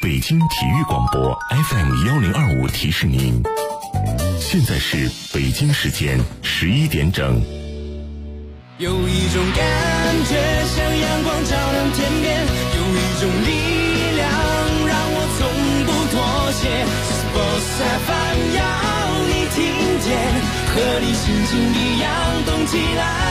北京体育广播 FM1025提示您，现在是北京时间11点整。 有一种感觉像阳光照亮天边，有一种力量让我从不妥协。Sports FM 要你听见，和你心情一样动起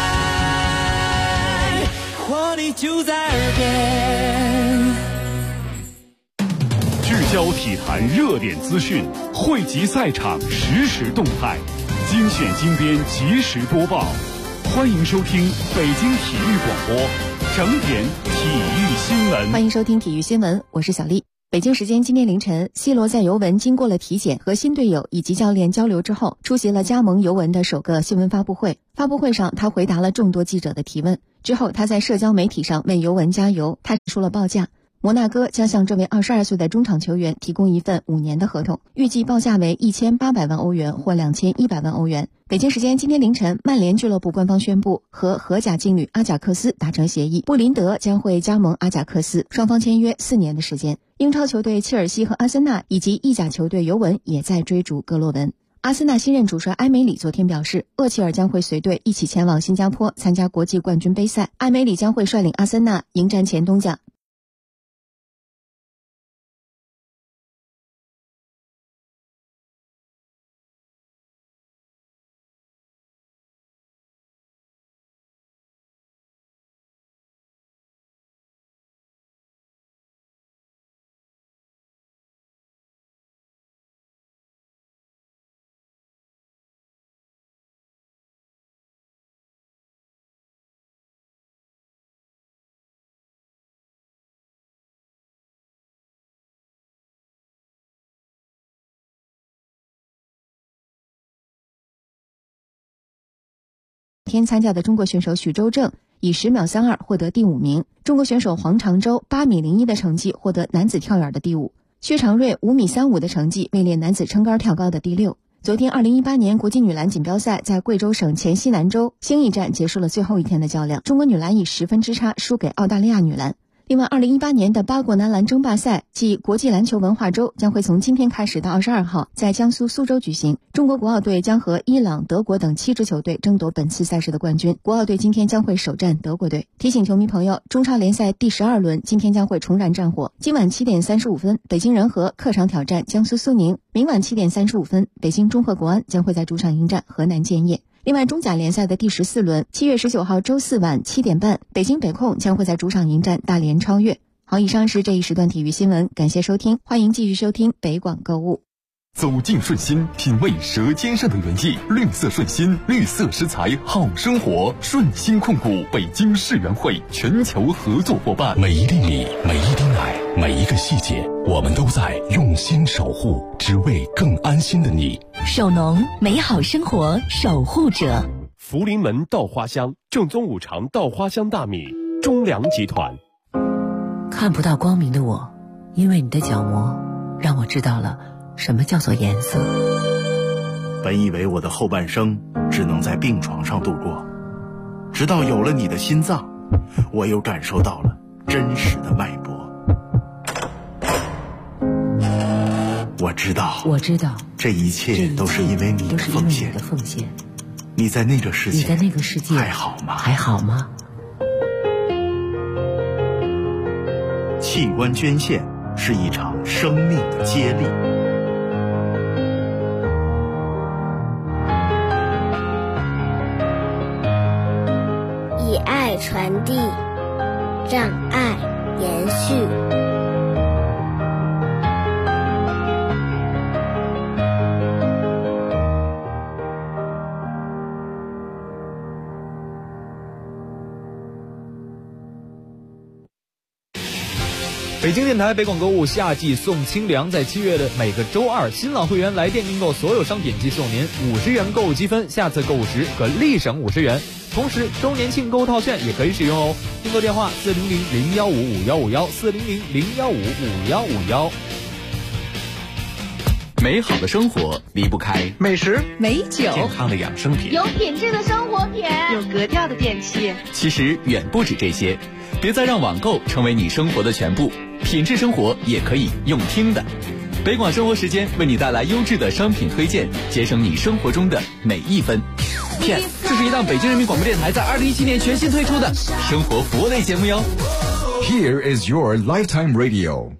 来，活力就在耳边。 聚焦体坛热点资讯，汇集赛场实时动态，精选精编及时播报。欢迎收听北京体育广播整点体育新闻。 欢迎收听体育新闻，我是小丽。北京时间今天凌晨，C罗在尤文经过了体检和新队友以及教练交流之后，出席了加盟尤文的首个新闻发布会。发布会上，他回答了众多记者的提问。之后，他在社交媒体上为尤文加油。他提出了报价，摩纳哥将向这位22岁的中场球员提供一份5年的合同，预计报价为1800万欧元或2100万欧元。北京时间今天凌晨，曼联俱乐部官方宣布和荷甲劲旅阿贾克斯达成协议，布林德将会加盟阿贾克斯，双方签约4年的时间。英超球队切尔西和阿森纳以及意甲球队尤文也在追逐格洛文。阿森纳新任主帅埃梅里昨天表示，厄齐尔将会随队一起前往新加坡参加国际冠军杯赛，埃梅里将会率领阿森纳迎战前东家。天参加的中国选手许周正以10秒32获得第5名，中国选手黄长洲8米01的成绩获得男子跳远的第5，薛长瑞5米35的成绩位列男子撑杆跳高的第6。昨天2018年国际女篮锦标赛在贵州省黔西南州兴义站结束了最后一天的较量，中国女篮以10分之差输给澳大利亚女篮。另外2018年的8国男篮争霸赛暨国际篮球文化周将会从今天开始到22号在江苏苏州举行，中国国奥队将和伊朗、德国等7支球队争夺本次赛事的冠军，国奥队今天将会首战德国队。提醒球迷朋友，中超联赛第12轮今天将会重燃战火，今晚7点35分北京人和客场挑战江苏苏宁，明晚7点35分北京中赫国安将会在主场迎战河南建业。另外，中甲联赛的第14轮7月19号周四晚7点半，北京北控将会在主场迎战大连超越。好，以上是这一时段体育新闻，感谢收听，欢迎继续收听北广购物。 走进顺心，品味舌尖上的原意，绿色顺心，绿色食材好生活。顺心控股北京世园会全球合作伙伴。每一粒米，每一滴奶，每一个细节，我们都在用心守护，只为更安心的你。 首农，美好生活守护者。 福临门稻花香，正宗五常稻花香大米，中粮集团。 看不到光明的我，因为你的角膜让我知道了什么叫做颜色。 本以为我的后半生只能在病床上度过，直到有了你的心脏，我又感受到了真实的脉搏。我知道这一切都是因为你的奉献。你在那个世界还好吗？器官捐献是一场生命的接力。 以爱传递，让爱延续。 北京电台北广购物夏季送清凉，在7月的每个周二，新老会员来电订购所有商品即送您50元购物积分，下次购物时可立省50元。同时，周年庆购物套券也可以使用哦。订购电话400-015-5151，400-015-5151。 美好的生活离不开美食、 美酒、 健康的养生品、 有品质的生活品、 有格调的电器。 其实远不止这些，别再让网购成为你生活的全部。 品质生活也可以用听的。北广生活时间为你带来优质的商品推荐，节省你生活中的每一分。Yes， 这是一档北京人民广播电台在2017年全新推出的生活服务类节目哟。 Here is your lifetime radio。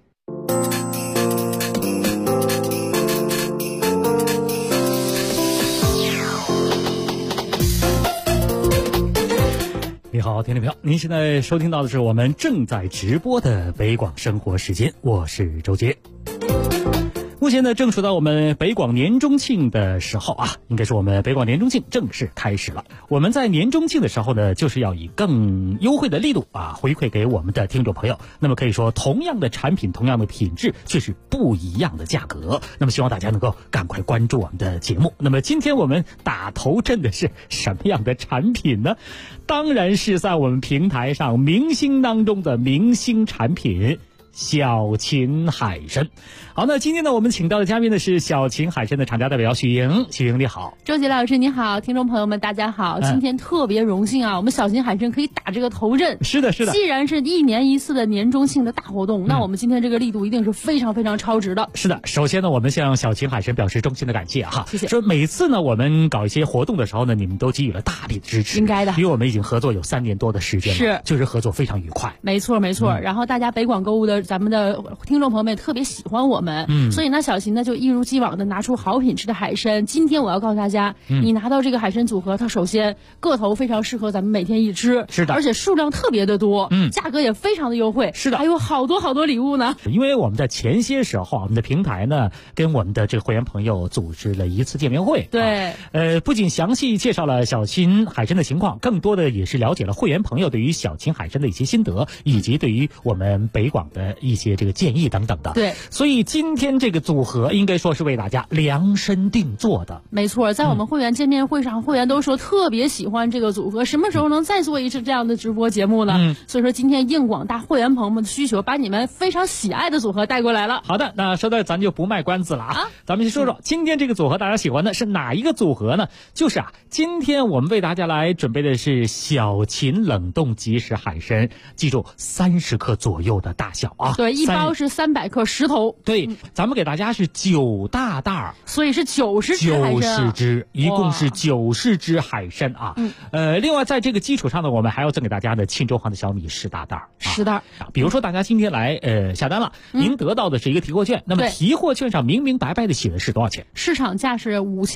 你好，听众朋友，您现在收听到的是我们正在直播的北广生活时间，我是周杰。目前呢，正处到我们北广年中庆的时候啊，应该说我们北广年中庆正式开始了。我们在年中庆的时候呢，就是要以更优惠的力度啊，回馈给我们的听众朋友。那么可以说，同样的产品，同样的品质，却是不一样的价格。那么希望大家能够赶快关注我们的节目。那么今天我们打头阵的是什么样的产品呢？当然是在我们平台上明星当中的明星产品。小秦海参。好，那今天呢，我们请到的嘉宾呢是小秦海参的厂家代表许莹。许莹你好。 周杰老师你好，听众朋友们大家好。今天特别荣幸啊，我们小秦海参可以打这个头阵。 是的，是的。 既然是1年1次的年中庆的大活动，那我们今天这个力度一定是非常非常超值的。 是的，首先呢，我们向小秦海参表示衷心的感谢哈。 谢谢。 说每次呢，我们搞一些活动的时候呢，你们都给予了大力的支持。 应该的。 因为我们已经合作有3年多的时间了， 是， 就是合作非常愉快。 没错没错。然后大家北广购物的咱们的听众朋友们也特别喜欢我们，所以呢，小秦呢就一如既往的拿出好品质的海参。今天我要告诉大家，你拿到这个海参组合，它首先个头非常适合咱们每天一吃， 是的， 而且数量特别的多，价格也非常的优惠， 是的， 还有好多好多礼物呢。 因为我们在前些时候，我们的平台呢跟我们的这个会员朋友组织了一次见面会， 对， 不仅详细介绍了小秦海参的情况，更多的也是了解了会员朋友对于小秦海参的一些心得，以及对于我们北广的一些这个建议等等的。 对， 所以今天这个组合应该说是为大家量身定做的。 没错，在我们会员见面会上，会员都说特别喜欢这个组合，什么时候能再做一次这样的直播节目呢？所以说今天应广大会员朋友们的需求，把你们非常喜爱的组合带过来了。 好的，那说到咱就不卖关子了啊，咱们先说说今天这个组合大家喜欢的是哪一个组合呢？就是今天我们为大家来准备的是小秦冷冻即食海参，记住30克左右的大小啊。 对，一包是300克10头。 对，咱们给大家是9大袋， 所以是90只海参 ，90只，一共是90只海参啊。另外在这个基础上呢，我们还要赠给大家的庆州行的小米10大袋 ，10袋。 比如说大家今天来下单了，您得到的是一个提货券，那么提货券上明明白白的写的是多少钱？ 市场价是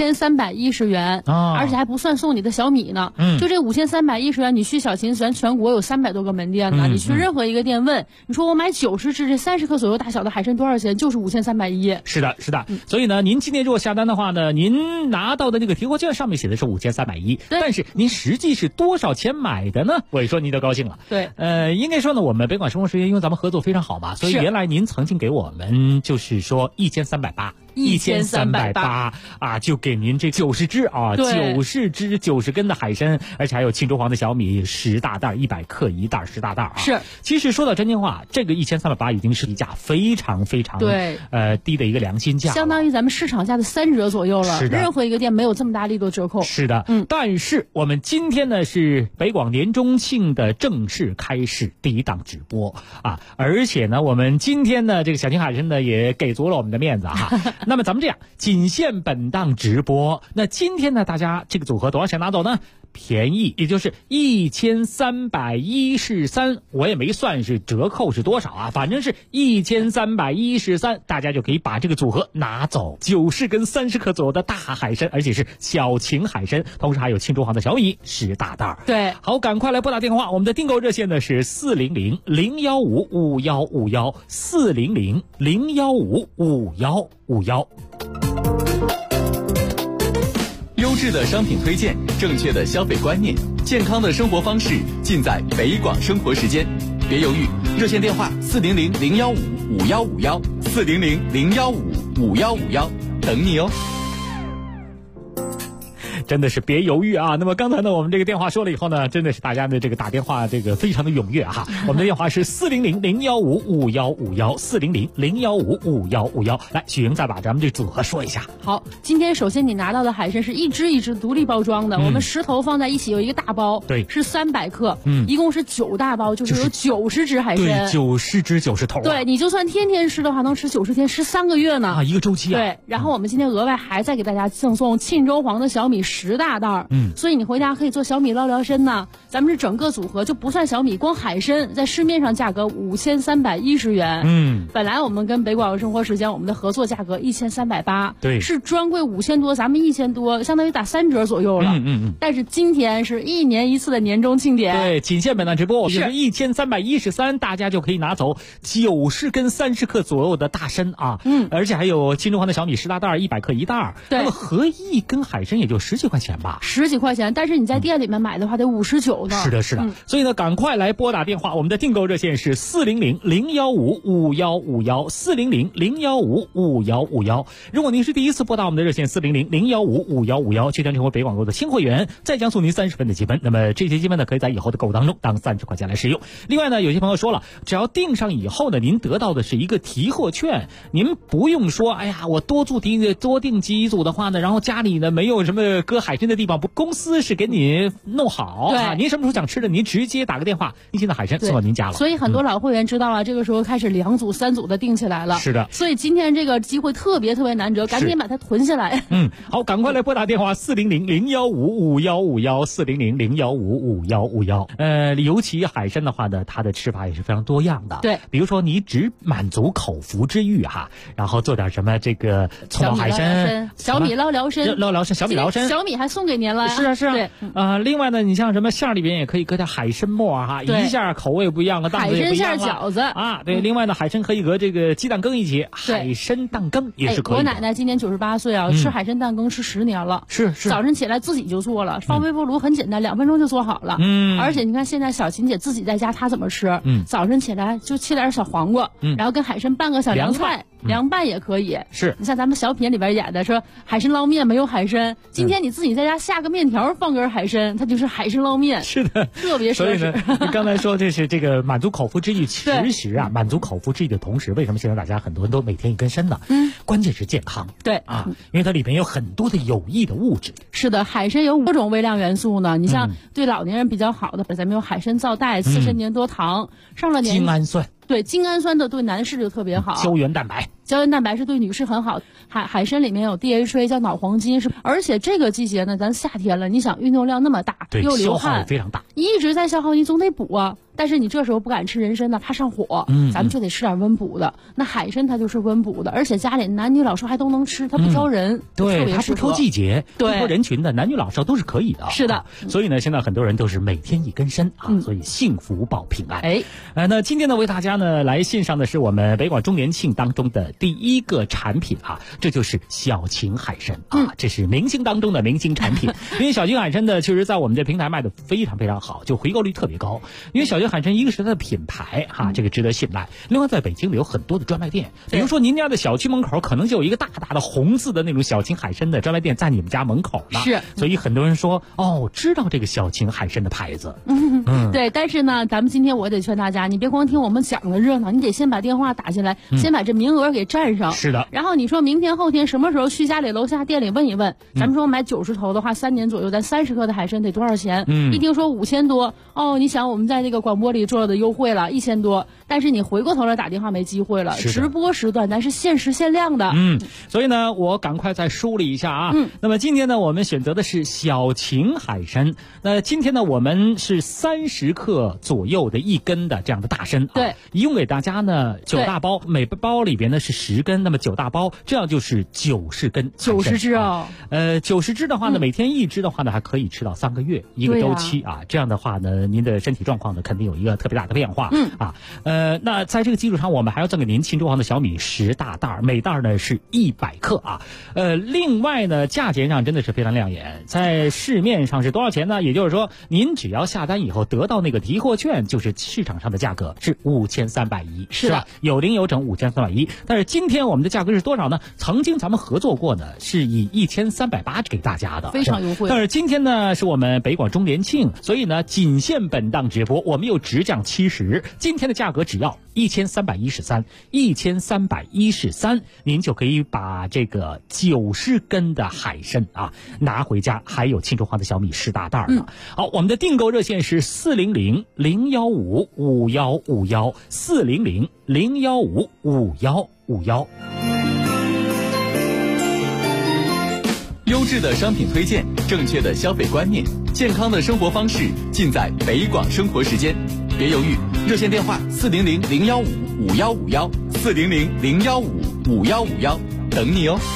5310元，而且还不算送你的小米呢。就这5310元，你去小秦全国有300多个门店呢，你去任何一个店问，你说我买90只这30克左右大小的海参多少钱？就是5310。 是的，是的。所以呢，您今天如果下单的话呢，您拿到的那个提货券上面写的是5310，但是您实际是多少钱买的呢？我一说您就高兴了。 对， 应该说呢，我们北广生活时间因为咱们合作非常好嘛，所以原来您曾经给我们就是说1380啊，就给您这90只啊，90只90根的海参，而且还有庆州黄的小米10大袋，100克一袋10大袋啊。 是， 其实说到真心话，这个1380已经是一价非常非常低的一个良心价， 相当于咱们市场价的3折左右了。 是的， 任何一个店没有这么大力度折扣。 是的，但是我们今天呢是北广年中庆的正式开始第一档直播啊，而且呢我们今天呢这个小秦海参呢也给足了我们的面子哈。那么咱们这样，仅限本档直播。那今天呢大家这个组合多少钱拿走呢？便宜，也就是1313，我也没算是折扣是多少啊，反正是1313，大家就可以把这个组合拿走，90根30克左右的大海参，而且是小秦海参，同时还有庆州行的小米10大袋。 对， 好，赶快来拨打电话，我们的订购热线呢是400-015-5151，400-015-5151。 优质的商品推荐，正确的消费观念，健康的生活方式，尽在北广生活时间。别犹豫，热线电话400-015-5151，400-015-5151，等你哦。 真的是别犹豫啊！那么刚才呢，我们这个电话说了以后呢，真的是大家的这个打电话这个非常的踊跃啊！我们的电话是400-015-5151，400-015-5151。来，许莹再把咱们这组合说一下。 好，今天首先你拿到的海参是一只一只独立包装的，我们10头放在一起有一个大包， 对， 是300克，一共是9大包，就是有90只海参， 对，90只90头， 对，你就算天天吃的话，能吃90天，13个月呢啊，一个周期啊。 对，然后我们今天额外还再给大家赠送沁州黄的小米10大袋，所以你回家可以做小米捞辽参呢。咱们这整个组合就不算小米，光海参在市面上价格5310元，本来我们跟北广生活时间我们的合作价格1380， 对， 是专柜5000多，咱们1000多，相当于打3折左右了，但是今天是1年1次的年终庆典， 对，仅限本档直播，就是1313，大家就可以拿走90根30克左右的大参啊，而且还有沁州黄的小米10大袋，100克1袋， 对， 那么合一根海参也就10几块钱吧 ，10几块钱，但是你在店里面买的话得59呢。 是的，是的，所以呢，赶快来拨打电话，我们的订购热线是400-015-5151，400-015-5151。如果您是第一次拨打我们的热线400-015-5151，就将成为北广购的新会员，再将送您30分的积分。那么这些积分呢，可以在以后的购物当中当30块钱来使用。另外呢，有些朋友说了，只要订上以后呢，您得到的是一个提货券，您不用说，哎呀，我多订几组的话呢，然后家里呢没有什么搁海参的地方，公司是给你弄好， 对啊，您什么时候想吃的，您直接打个电话，您现在海参送到您家了。 所以很多老会员知道了，这个时候开始2组3组的订起来了。 是的， 所以今天这个机会特别难得，赶紧把它囤下来。 好，赶快来拨打电话400-015-5151，400-015-5151。尤其海参的话呢，它的吃法也是非常多样的。 对， 比如说你只满足口腹之欲哈，然后做点什么这个葱爆海参、 小米捞辽参、 小米辽参， 小米还送给您了。 是啊。 对， 另外呢，你像什么馅里边也可以搁点海参末哈，一下口味不一样了，档次也不一样了。 海参馅饺子啊，对。另外呢，海参可以和这个鸡蛋羹一起，海参蛋羹也是可以的。 我奶奶今年98岁啊，吃海参蛋羹吃10年了。 是。 早晨起来自己就做了，放微波炉很简单，2分钟就做好了。而且你看现在小琴姐自己在家，她怎么吃？早晨起来就切点小黄瓜，然后跟海参拌个小凉菜，凉拌也可以。 是。 你像咱们小品里边演的说海参捞面没有海参，今天你自己在家下个面条放根海参，它就是海参捞面。 是的， 特别所以呢，你刚才说这是这个满足口腹之欲，其实啊，满足口腹之欲的同时，为什么现在大家很多人都每天一根参呢？关键是健康。 对啊，因为它里面有很多的有益的物质。 是的，海参有5种微量元素呢。你像对老年人比较好的，咱们有海参皂苷、刺参粘多糖，上了年精氨酸。 对，精氨酸的对男士就特别好。 胶原蛋白是对女士很好。海参里面有 DHA 叫脑黄金，而且这个季节呢，咱夏天了，你想运动量那么大，又流汗， 消耗也非常大， 一直在消耗，你总得补啊。但是你这时候不敢吃人参呢，怕上火，咱们就得吃点温补的。那海参它就是温补的，而且家里男女老少还都能吃，它不挑人， 对，它不挑季节，不挑人群的，男女老少都是可以的。 是的， 所以呢，现在很多人都是每天一根参啊，所以幸福保平安。那今天呢，为大家呢来献上的是我们北广周年庆当中的第一个产品啊，这就是小秦海参啊，这是明星当中的明星产品。因为小秦海参呢，确实在我们这平台卖的非常非常好，就回购率特别高。因为小秦海参一个是它的品牌哈，这个值得信赖。另外，在北京里有很多的专卖店，比如说您家的小区门口可能就有一个大大的红字的那种小秦海参的专卖店在你们家门口呢。 是， 所以很多人说知道这个小秦海参的牌子。 对，但是呢，咱们今天我得劝大家，你别光听我们讲的热闹，你得先把电话打进来，先把这名额给占上。 是的。 然后你说明天后天什么时候去家里楼下店里问一问，咱们说买90头的话，3年左右，咱30克的海参得多少钱？一听说5000多，你想我们在那个广播里做的优惠了1000多，但是你回过头来打电话没机会了。直播时段咱是限时限量的。 所以呢，我赶快再梳理一下啊。那么今天呢，我们选择的是小秦海参。那今天呢，我们是30克左右的一根的这样的大参。 对， 一共给大家呢9大包，每包里边呢是10根，那么9大包，这样就是90根 ，90只哦。 90只的话呢，每天1只的话呢，还可以吃到3个月一个周期啊。这样的话呢，您的身体状况呢肯定有一个特别大的变化。那在这个基础上，我们还要赠给您沁州黄的小米10大袋，每袋呢是100克啊。另外呢，价钱上真的是非常亮眼，在市面上是多少钱呢？也就是说，您只要下单以后得到那个提货券，就是市场上的价格是5310，是吧？有零有整5310。但是是今天我们的价格是多少呢？曾经咱们合作过的是以1380给大家的， 非常优惠。 但是今天呢是我们北广周年庆，所以呢仅限本档直播，我们又直降70，今天的价格只要1313，您就可以把这个90根的海参啊拿回家，还有庆州话的小米10大袋呢。好，我们的订购热线是400-015-5151，400-015-5151。 优质的商品推荐，正确的消费观念，健康的生活方式，尽在北广生活时间。别犹豫，热线电话400-015-5151，400-015-5151，等你哦。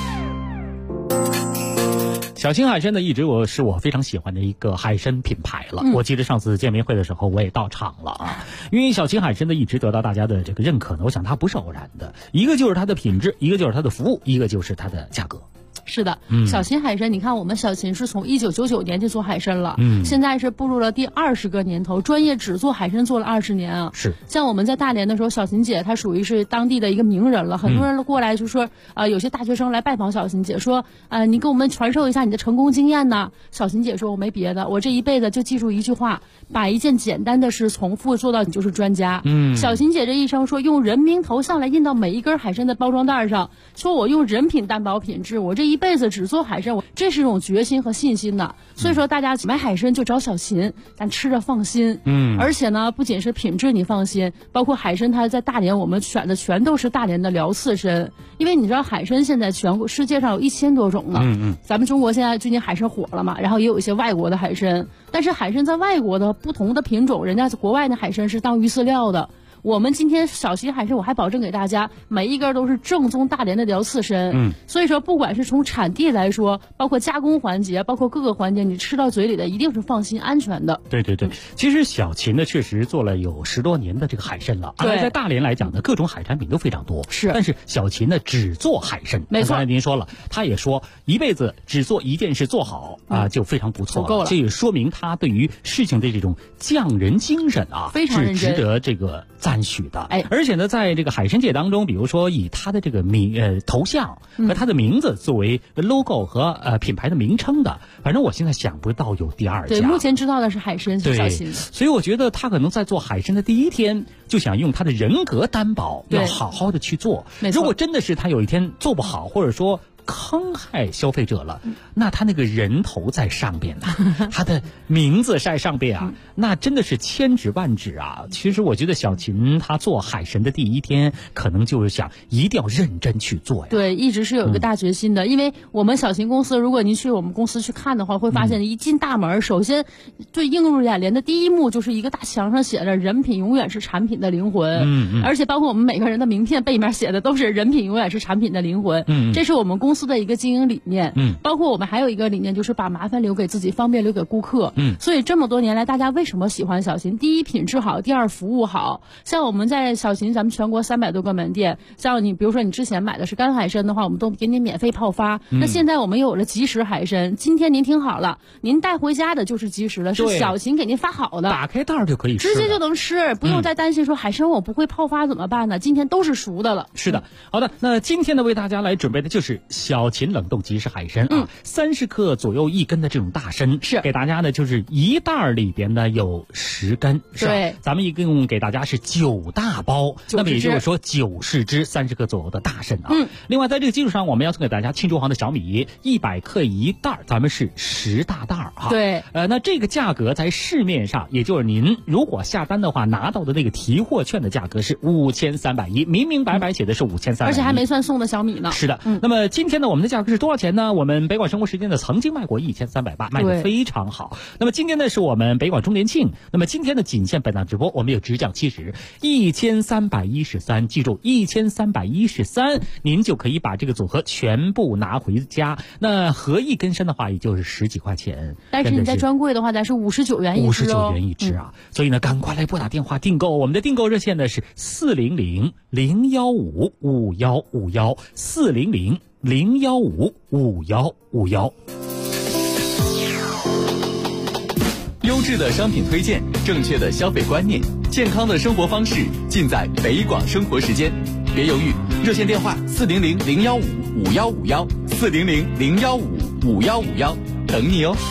小青海参呢，一直是我非常喜欢的一个海参品牌了。我记得上次见面会的时候，我也到场了啊。因为小青海参呢，一直得到大家的这个认可呢，我想它不是偶然的，一个就是它的品质，一个就是它的服务，一个就是它的价格。 是的，小秦海参，你看我们小秦是从1999年就做海参了，现在是步入了第20个年头，专业只做海参做了20年啊。 是， 像我们在大连的时候，小秦姐她属于是当地的一个名人了，很多人过来就说，有些大学生来拜访小秦姐，说，你给我们传授一下你的成功经验呢。小秦姐说，我没别的，我这一辈子就记住一句话，把一件简单的事重复做到你就是专家。小秦姐这一生说，用人名头像来印到每一根海参的包装袋上，说我用人品担保品质，我这一辈子只做海参，这是一种决心和信心的。所以说大家买海参就找小秦，咱吃着放心。而且呢，不仅是品质你放心，包括海参它在大连我们选的全都是大连的辽刺参，因为你知道海参现在全国世界上有1000多种呢。咱们中国现在最近海参火了嘛，然后也有一些外国的海参，但是海参在外国的不同的品种，人家国外的海参是当鱼饲料的。我们今天小秦海参，我还保证给大家每一根都是正宗大连的辽刺参。所以说不管是从产地来说，包括加工环节，包括各个环节，你吃到嘴里的一定是放心安全的。 对对对，其实小秦呢确实做了有10多年的这个海参了，而在大连来讲呢，各种海产品都非常多。 是， 但是小秦呢只做海参。 没错， 刚才您说了，他也说一辈子只做一件事做好就非常不错了， 够了。 这也说明他对于事情的这种匠人精神非常认真， 是值得这个赞许的。而且呢，在这个海参界当中，比如说以他的这个头像和他的名字作为 logo 和品牌的名称的，反正我现在想不到有第二家。 对，目前知道的是海参是小秦。 所以我觉得他可能在做海参的第一天就想用他的人格担保，要好好的去做。如果真的是他有一天做不好，或者说坑害消费者了，那他那个人头在上边呢，他的名字在上边啊，那真的是千指万指啊。其实我觉得小秦他做海参的第一天，可能就是想一定要认真去做呀。 对，一直是有一个大决心的。因为我们小秦公司，如果您去我们公司去看的话，会发现一进大门，首先最映入眼帘的第一幕就是一个大墙上写着"人品永远是产品的灵魂"，而且包括我们每个人的名片背面写的都是"人品永远是产品的灵魂"。这是我们公司的一个经营理念。包括我们还有一个理念，就是把麻烦留给自己，方便留给顾客。所以这么多年来，大家为什么喜欢小秦？第一，品质好；第二，服务好。像我们在小秦，咱们全国300多个门店，像你比如说你之前买的是干海参的话，我们都给你免费泡发。那现在我们又有了即食海参，今天您听好了，您带回家的就是即食的，是小秦给您发好的， 打开袋就可以吃， 直接就能吃，不用再担心说海参我不会泡发怎么办呢？今天都是熟的了。 是的，好的，那今天呢为大家来准备的就是小秦冷冻即食海参啊，30克左右1根的这种大参， 是给大家呢就是一袋里边呢有10根，是吧？ 对， 咱们一共给大家是9大包，那么也就是说90只30克左右的大参啊。另外在这个基础上，我们要送给大家庆州黄的小米100克一袋，咱们是10大袋啊。 对， 那这个价格在市面上，也就是您如果下单的话拿到的那个提货券的价格是5310，明明白白写的是5310， 而且还没算送的小米呢。 是的，那么今天呢我们的价格是多少钱呢？我们北广生活时间呢曾经卖过1380，卖得非常好。那么今天呢是我们北广周年庆，那么今天的仅限本档直播，我们有直降70 1313，记住1313，您就可以把这个组合全部拿回家。那合一根参的话，也就是10几块钱， 但是你在专柜的话，咱是59元一只 ，59元一只啊。所以呢，赶快来拨打电话订购，我们的订购热线呢是400-015-5151，400-015-5151。 优质的商品推荐，正确的消费观念，健康的生活方式，尽在北广生活时间。 别犹豫，热线电话400-015-5151，400-015-5151，等你哦。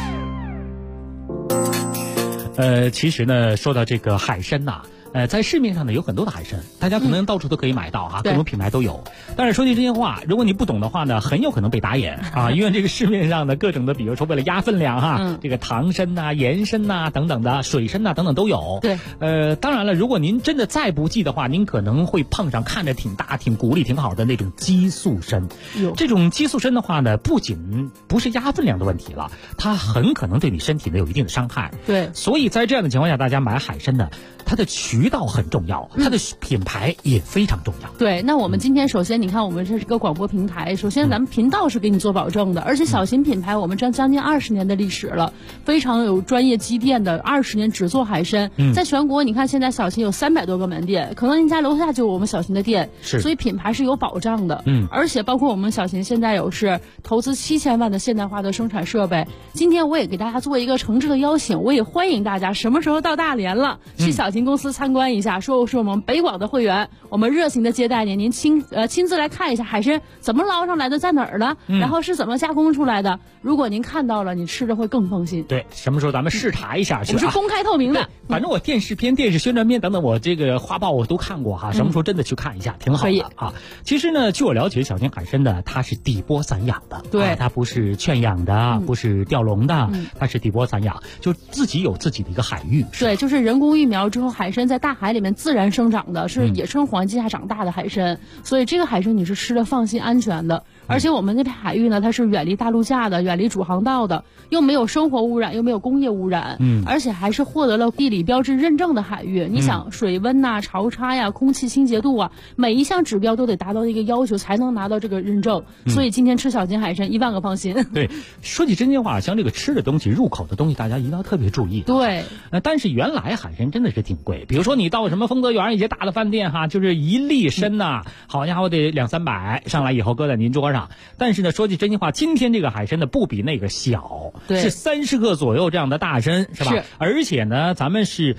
其实呢，说到这个海参呐，在市面上呢有很多的海参，大家可能到处都可以买到哈，各种品牌都有。但是说句真心话，如果你不懂的话呢，很有可能被打眼啊，因为这个市面上的各种的，比如说为了压分量哈，这个糖参呐、盐参呐等等的，水参呐等等都有。 对， 当然了，如果您真的再不济的话，您可能会碰上看着挺大、挺骨力挺好的那种激素参。这种激素参的话呢，不仅不是压分量的问题了，它很可能对你身体呢有一定的伤害。 对， 所以在这样的情况下，大家买海参呢，它的渠道很重要，它的品牌也非常重要。 对，那我们今天首先你看，我们这是个广播平台，首先咱们频道是给你做保证的，而且小型品牌我们将近20年的历史了，非常有专业积淀的，20年只做海参。在全国你看现在小型有300多个门店，可能您家楼下就有我们小型的店，所以品牌是有保障的。而且包括我们小型现在有是投资7000万的现代化的生产设备。今天我也给大家做一个诚挚的邀请，我也欢迎大家什么时候到大连了，去小型公司参观一下，说是我们北广的会员，我们热情的接待您，您亲自来看一下海参怎么捞上来的，在哪儿呢？然后是怎么加工出来的？如果您看到了，你吃着会更放心。 对，什么时候咱们视察一下去？ 我是公开透明的， 反正我电视片、电视宣传片等等，我这个画报我都看过哈。什么时候真的去看一下，挺好的啊。其实呢，据我了解，小型海参呢，它是底波散养的， 对， 它不是圈养的，不是钓笼的，它是底波散养，就自己有自己的一个海域。 对，就是人工育苗之后，海参在大海里面自然生长的，是野生环境下长大的海参，所以这个海参你是吃的放心安全的。而且我们那片海域呢，它是远离大陆架的，远离主航道的，又没有生活污染，又没有工业污染，而且还是获得了地理标志认证的海域。你想水温呐、潮差呀、空气清洁度啊，每一项指标都得达到一个要求才能拿到这个认证。所以今天吃小型海参10000个放心。 对，说起真心话，像这个吃的东西、入口的东西，大家一定要特别注意。 对， 但是原来海参真的是挺贵，比如说你到什么丰泽园一些大的饭店哈，就是一粒参呐，好家伙得200-300，上来以后搁在您桌上。但是呢，说句真心话，今天这个海参呢不比那个小，是30克左右这样的大参，是吧？而且呢，咱们是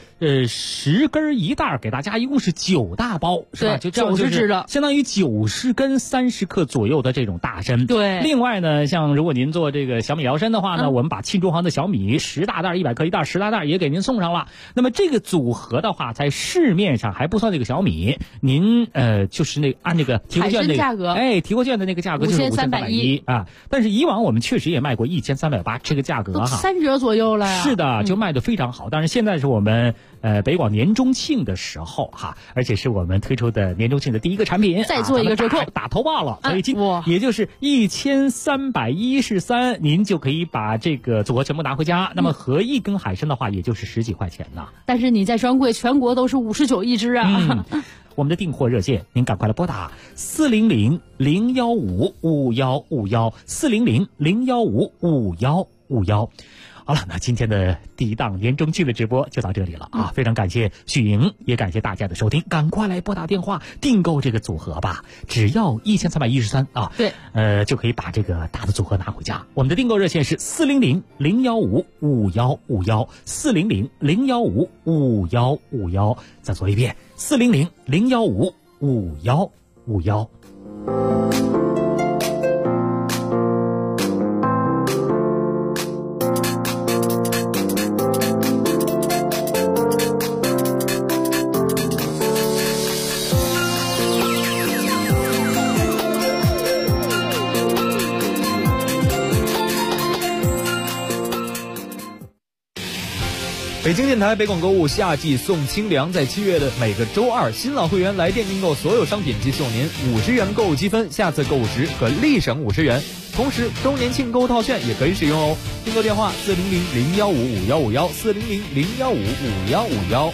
10根1袋，给大家一共是9大包，是吧？就 90只的， 相当于90根30克左右的这种大参。 对。 另外呢，像如果您做这个小米瑶参的话呢，我们把沁中航的小米10大袋100克1袋10大袋也给您送上了。那么这个组合的话，在市面上还不算这个小米，您就是那按那个提货券那个价格， 提货券的那个价格就是5310啊。但是以往我们确实也卖过1380这个价格哈 ，3折左右了呀。 是的，就卖得非常好。但是现在是我们北广年中庆的时候哈，而且是我们推出的年中庆的第一个产品， 再做一个折扣， 打头报了，所以也就是1313，您就可以把这个组合全部拿回家。那么合一根海参的话，也就是10几块钱呢。 但是你在专柜全国都是59一只啊。 我们的订货热线，您赶快来拨打400-015-5151，400-015-5151。好了，那今天的第一档年中庆的直播就到这里了啊！非常感谢许莹，也感谢大家的收听，赶快来拨打电话订购这个组合吧，只要1313啊！ 对， 就可以把这个大的组合拿回家。我们的订购热线是400-015-5151，400-015-5151。再说一遍，400-015-5151。 北京电台北广购物夏季送清凉，在7月的每个周二，新老会员来电订购所有商品即送您50元购物积分，下次购物时可立省50元。同时，周年庆购物套券也可以使用哦。订购电话400-015-5151，400-015-5151。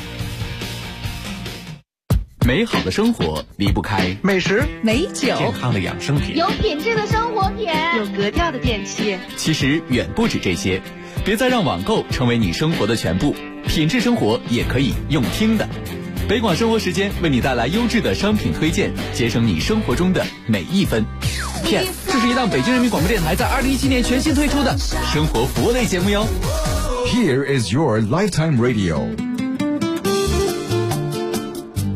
美好的生活离不开美食、 美酒、 健康的养生品、 有品质的生活品、 有格调的电器。 其实远不止这些，别再让网购成为你生活的全部，品质生活也可以用听的。北广生活时间为你带来优质的商品推荐，节省你生活中的每一分。Yes， 这是一档北京人民广播电台在2017年全新推出的生活服务类节目哟。 Here is your lifetime radio。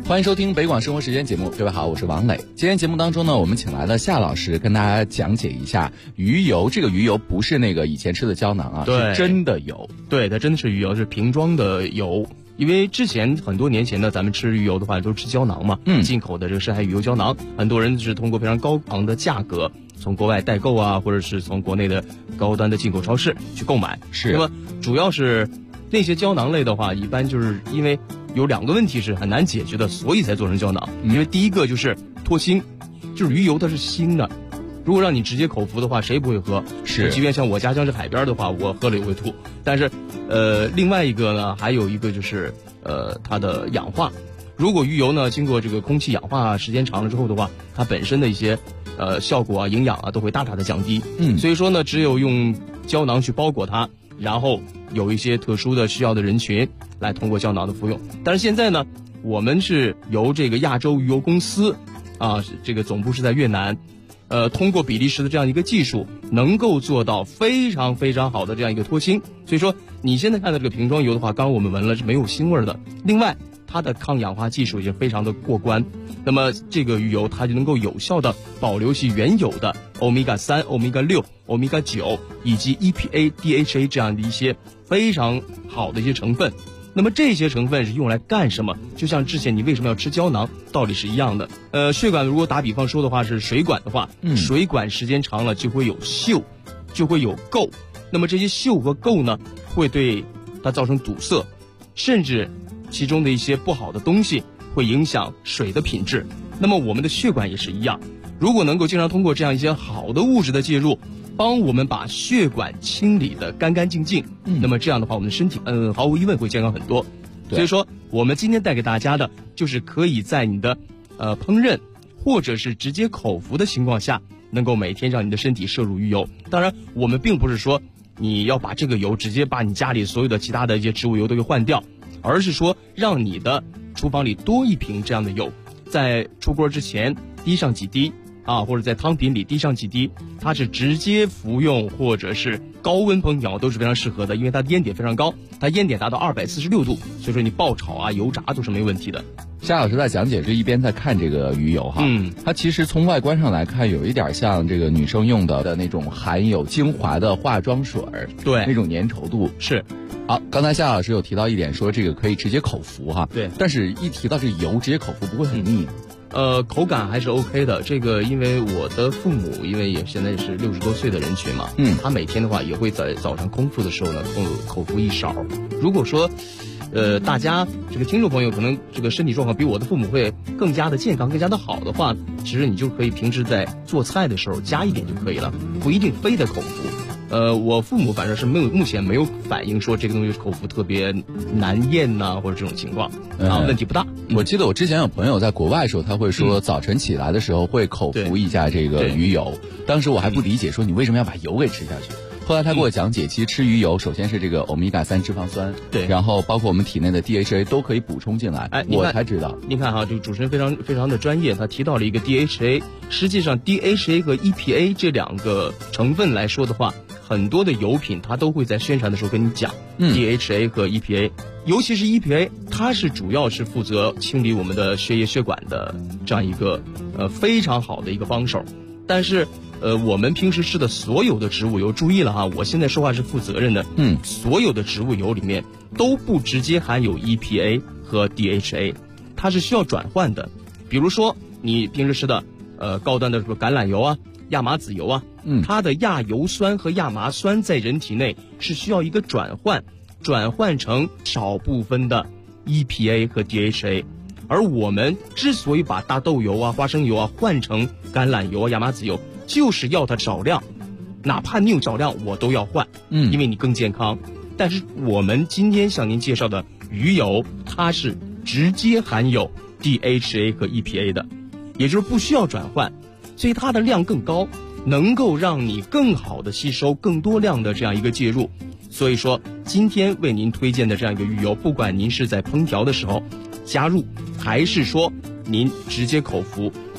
欢迎收听北广生活时间节目，各位好，我是王磊。今天节目当中呢，我们请来了夏老师跟大家讲解一下鱼油。这个鱼油不是那个以前吃的胶囊啊，是真的油。 对，它真的是鱼油，是瓶装的油。因为之前很多年前呢，咱们吃鱼油的话都是吃胶囊嘛，进口的这个深海鱼油胶囊，很多人是通过非常高昂的价格从国外代购啊，或者是从国内的高端的进口超市去购买。 是。 那么主要是那些胶囊类的话，一般就是因为有2个问题是很难解决的，所以才做成胶囊。因为第一个就是脱腥，就是鱼油它是腥的，如果让你直接口服的话，谁不会喝？ 是。 即便像我家乡是海边的话，我喝了也会吐。但是，另外一个呢，还有一个就是它的氧化。如果鱼油呢经过这个空气氧化时间长了之后的话，它本身的一些效果啊、营养啊都会大大的降低。所以说呢，只有用胶囊去包裹它，然后有一些特殊的需要的人群来通过胶囊的服用。但是现在呢，我们是由这个亚洲鱼油公司啊，这个总部是在越南。通过比利时的这样一个技术，能够做到非常非常好的这样一个脱腥。所以说，你现在看到这个瓶装油的话，刚刚我们闻了是没有腥味的。另外，它的抗氧化技术也非常的过关。那么这个鱼油它就能够有效的保留其原有的欧米伽3、欧米伽6、欧米伽9以及 EPA、DHA 这样的一些非常好的一些成分。那么这些成分是用来干什么？就像之前你为什么要吃胶囊，道理是一样的。血管如果打比方说的话是水管的话，水管时间长了就会有锈，就会有垢。那么这些锈和垢呢，会对它造成堵塞，甚至其中的一些不好的东西会影响水的品质。那么我们的血管也是一样，如果能够经常通过这样一些好的物质的介入，帮我们把血管清理得干干净净，那么这样的话，我们的身体毫无疑问会健康很多。所以说，我们今天带给大家的就是可以在你的烹饪或者是直接口服的情况下，能够每天让你的身体摄入鱼油。当然，我们并不是说你要把这个油直接把你家里所有的其他的一些植物油都给换掉，而是说让你的厨房里多一瓶这样的油，在出锅之前滴上几滴。或者在汤品里滴上几滴，它是直接服用或者是高温烹调都是非常适合的，因为它的烟点非常高，它烟点达到246度，所以说你爆炒啊、油炸都是没问题的。 夏老师在讲解这一边在看这个鱼油哈，它其实从外观上来看，有一点像这个女生用的那种含有精华的化妆水， 对， 那种粘稠度是。 好，刚才夏老师有提到一点，说这个可以直接口服哈， 对， 但是一提到这油直接口服不会很腻。 口感还是 OK 的。这个因为我的父母，因为也现在是60多岁的人群嘛，他每天的话也会在早上空腹的时候呢，口服一勺。如果说，大家这个听众朋友可能这个身体状况比我的父母会更加的健康、更加的好的话，其实你就可以平时在做菜的时候加一点就可以了，不一定非得口服。我父母反正是目前没有反映说这个东西口服特别难咽呐，或者这种情况问题不大。 我记得我之前有朋友在国外的时候，他会说早晨起来的时候会口服一下这个鱼油，当时我还不理解，说你为什么要把油给吃下去？后来他给我讲解，其实吃鱼油首先是这个欧米伽3脂肪酸， 对， 然后包括我们体内的 DHA 都可以补充进来。我才知道。 您看哈，这个主持人非常非常的专业，他提到了一个 DHA， 实际上 DHA 和 EPA 这2个成分来说的话，很多的油品它都会在宣传的时候跟你讲DHA 和 EPA， 尤其是 EPA， 它是主要是负责清理我们的血液血管的这样一个非常好的一个帮手。但是我们平时吃的所有的植物油，注意了哈，我现在说话是负责任的，所有的植物油里面都不直接含有 EPA 和 DHA， 它是需要转换的。比如说你平时吃的高端的什么橄榄油啊、亚麻籽油啊，它的亚油酸和亚麻酸在人体内是需要一个转换成少部分的 EPA 和 DHA。而我们之所以把大豆油啊、花生油啊换成橄榄油啊、亚麻籽油，就是要它少量，哪怕你有少量我都要换，因为你更健康。但是我们今天向您介绍的鱼油，它是直接含有 DHA 和 EPA 的，也就是不需要转换，所以它的量更高，能够让你更好的吸收更多量的这样一个介入。所以说今天为您推荐的这样一个鱼油，不管您是在烹调的时候加入，还是说您直接口服，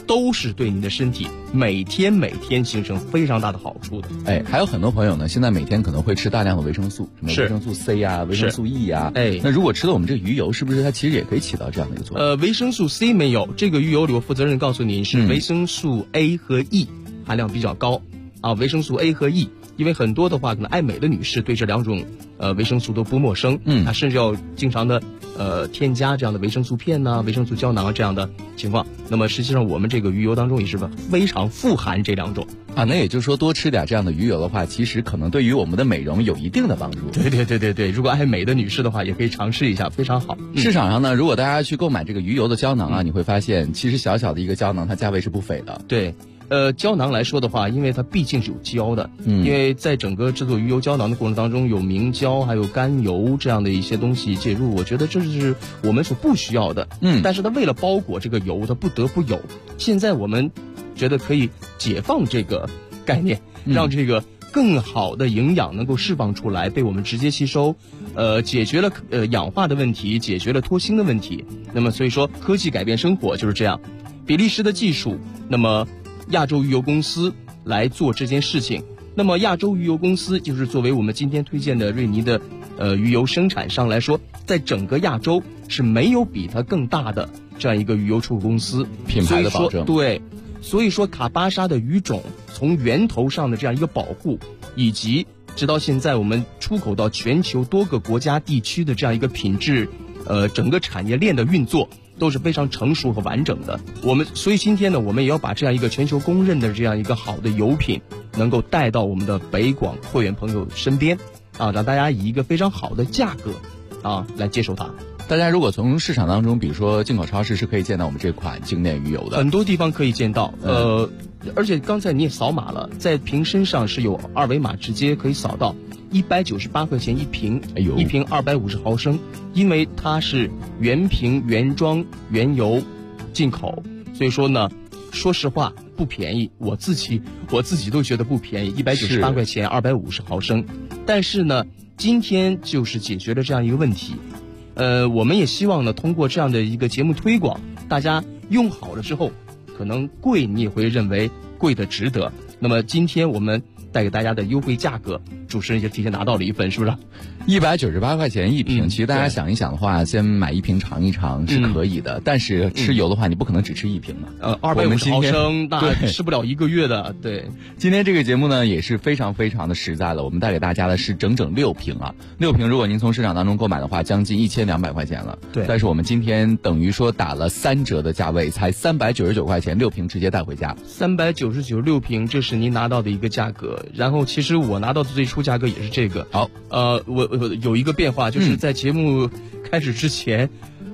都是对你的身体每天形成非常大的好处的。 哎，还有很多朋友呢，现在每天可能会吃大量的维生素，什么维生素 C 啊，维生素 E 啊。 哎， 那如果吃了我们这个鱼油，是不是它其实也可以起到这样的一个作用？ 维生素 C 没有，这个鱼油里我负责任告诉您是维生素 A 和 E 含量比较高啊，维生素 A 和 E。因为很多的话，可能爱美的女士对这两种维生素都不陌生，她甚至要经常的添加这样的维生素片呐、维生素胶囊这样的情况。那么实际上我们这个鱼油当中也是非常富含这两种啊。那也就是说，多吃点这样的鱼油的话，其实可能对于我们的美容有一定的帮助。 对，如果爱美的女士的话，也可以尝试一下，非常好。 市场上呢，如果大家去购买这个鱼油的胶囊啊，你会发现其实小小的一个胶囊，它价位是不菲的。 对。胶囊来说的话，因为它毕竟是有胶的，因为在整个制作鱼油胶囊的过程当中，有明胶还有甘油这样的一些东西介入，我觉得这是我们所不需要的。但是它为了包裹这个油，它不得不有。现在我们觉得可以解放这个概念，让这个更好的营养能够释放出来，被我们直接吸收，解决了氧化的问题，解决了脱氢的问题。那么所以说，科技改变生活就是这样。比利时的技术，那么亚洲鱼油公司来做这件事情。那么亚洲鱼油公司就是作为我们今天推荐的瑞尼的鱼油生产商来说，在整个亚洲是没有比它更大的这样一个鱼油出口公司， 品牌的保证。 对，所以说卡巴沙的鱼种从源头上的这样一个保护，以及直到现在我们出口到全球多个国家地区的这样一个品质，整个产业链的运作都是非常成熟和完整的。所以今天呢，我们也要把这样一个全球公认的这样一个好的油品，能够带到我们的北广会员朋友身边，啊，让大家以一个非常好的价格，啊，来接受它。 大家如果从市场当中，比如说进口超市是可以见到我们这款经典鱼油的， 很多地方可以见到。而且刚才你也扫码了，在瓶身上是有二维码直接可以扫到。198块钱一瓶，一瓶250毫升，因为它是原瓶原装原油进口，所以说呢，说实话不便宜，我自己都觉得不便宜，198块钱250毫升。但是呢，今天就是解决了这样一个问题。我们也希望呢，通过这样的一个节目推广，大家用好了之后，可能贵你也会认为贵的值得。那么今天我们带给大家的优惠价格，主持人就提前拿到了一份，是不是 ？198块钱一瓶，其实大家想一想的话，先买一瓶尝一尝是可以的。但是吃油的话，你不可能只吃一瓶的。 250毫升，那吃不了1个月的。对， 今天这个节目呢也是非常非常的实在了，我们带给大家的是整整6瓶啊，6瓶如果您从市场当中购买的话，将近1200块钱了。 对， 但是我们今天等于说打了3折的价位，才399块钱，6瓶直接带回家。 399 6瓶，这是您拿到的一个价格。然后其实我拿到的最初价格也是这个。 好， 我有一个变化，就是在节目开始之前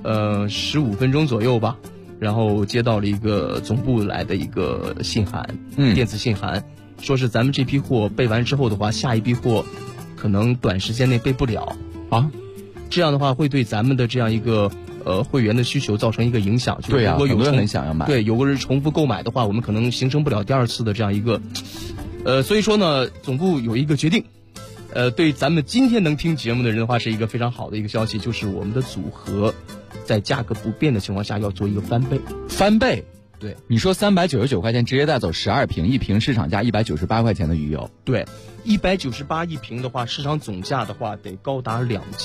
，15分钟左右吧，然后接到了一个总部来的一个信函，电子信函，说是咱们这批货备完之后的话，下一批货可能短时间内备不了啊， 这样的话会对咱们的这样一个会员的需求造成一个影响。 对啊， 如果有人很想要买， 对，有个人重复购买的话，我们可能形成不了第二次的这样一个，所以说呢，总部有一个决定。对咱们今天能听节目的人的话，是一个非常好的一个消息，就是我们的组合在价格不变的情况下要做一个翻倍。 翻倍？ 对， 你说399块钱直接带走12瓶，一瓶市场价198块钱的鱼油。 对，198一瓶的话，市场总价的话得高达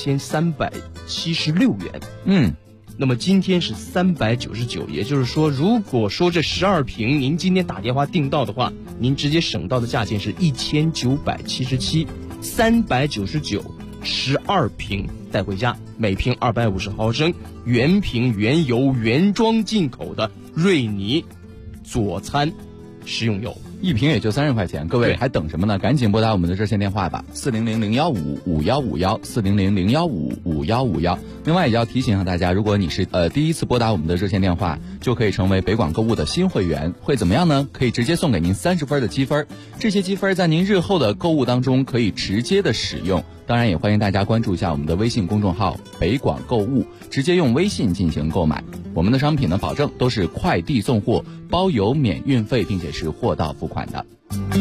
2376元。那么今天是399，也就是说，如果说这12瓶您今天打电话订到的话，您直接省到的价钱是1977，399 12瓶带回家，每瓶250毫升，原瓶原油原装进口的瑞尼佐餐食用油， 一瓶也就30块钱，各位还等什么呢？赶紧拨打我们的热线电话吧，400-015-5151，400-015-5151。另外也要提醒一下大家，如果你是第一次拨打我们的热线电话，就可以成为北广购物的新会员，会怎么样呢？可以直接送给您30分的积分，这些积分在您日后的购物当中可以直接的使用。当然也欢迎大家关注一下我们的微信公众号北广购物，直接用微信进行购买。我们的商品呢，保证都是快递送货，包邮免运费，并且是货到付款的。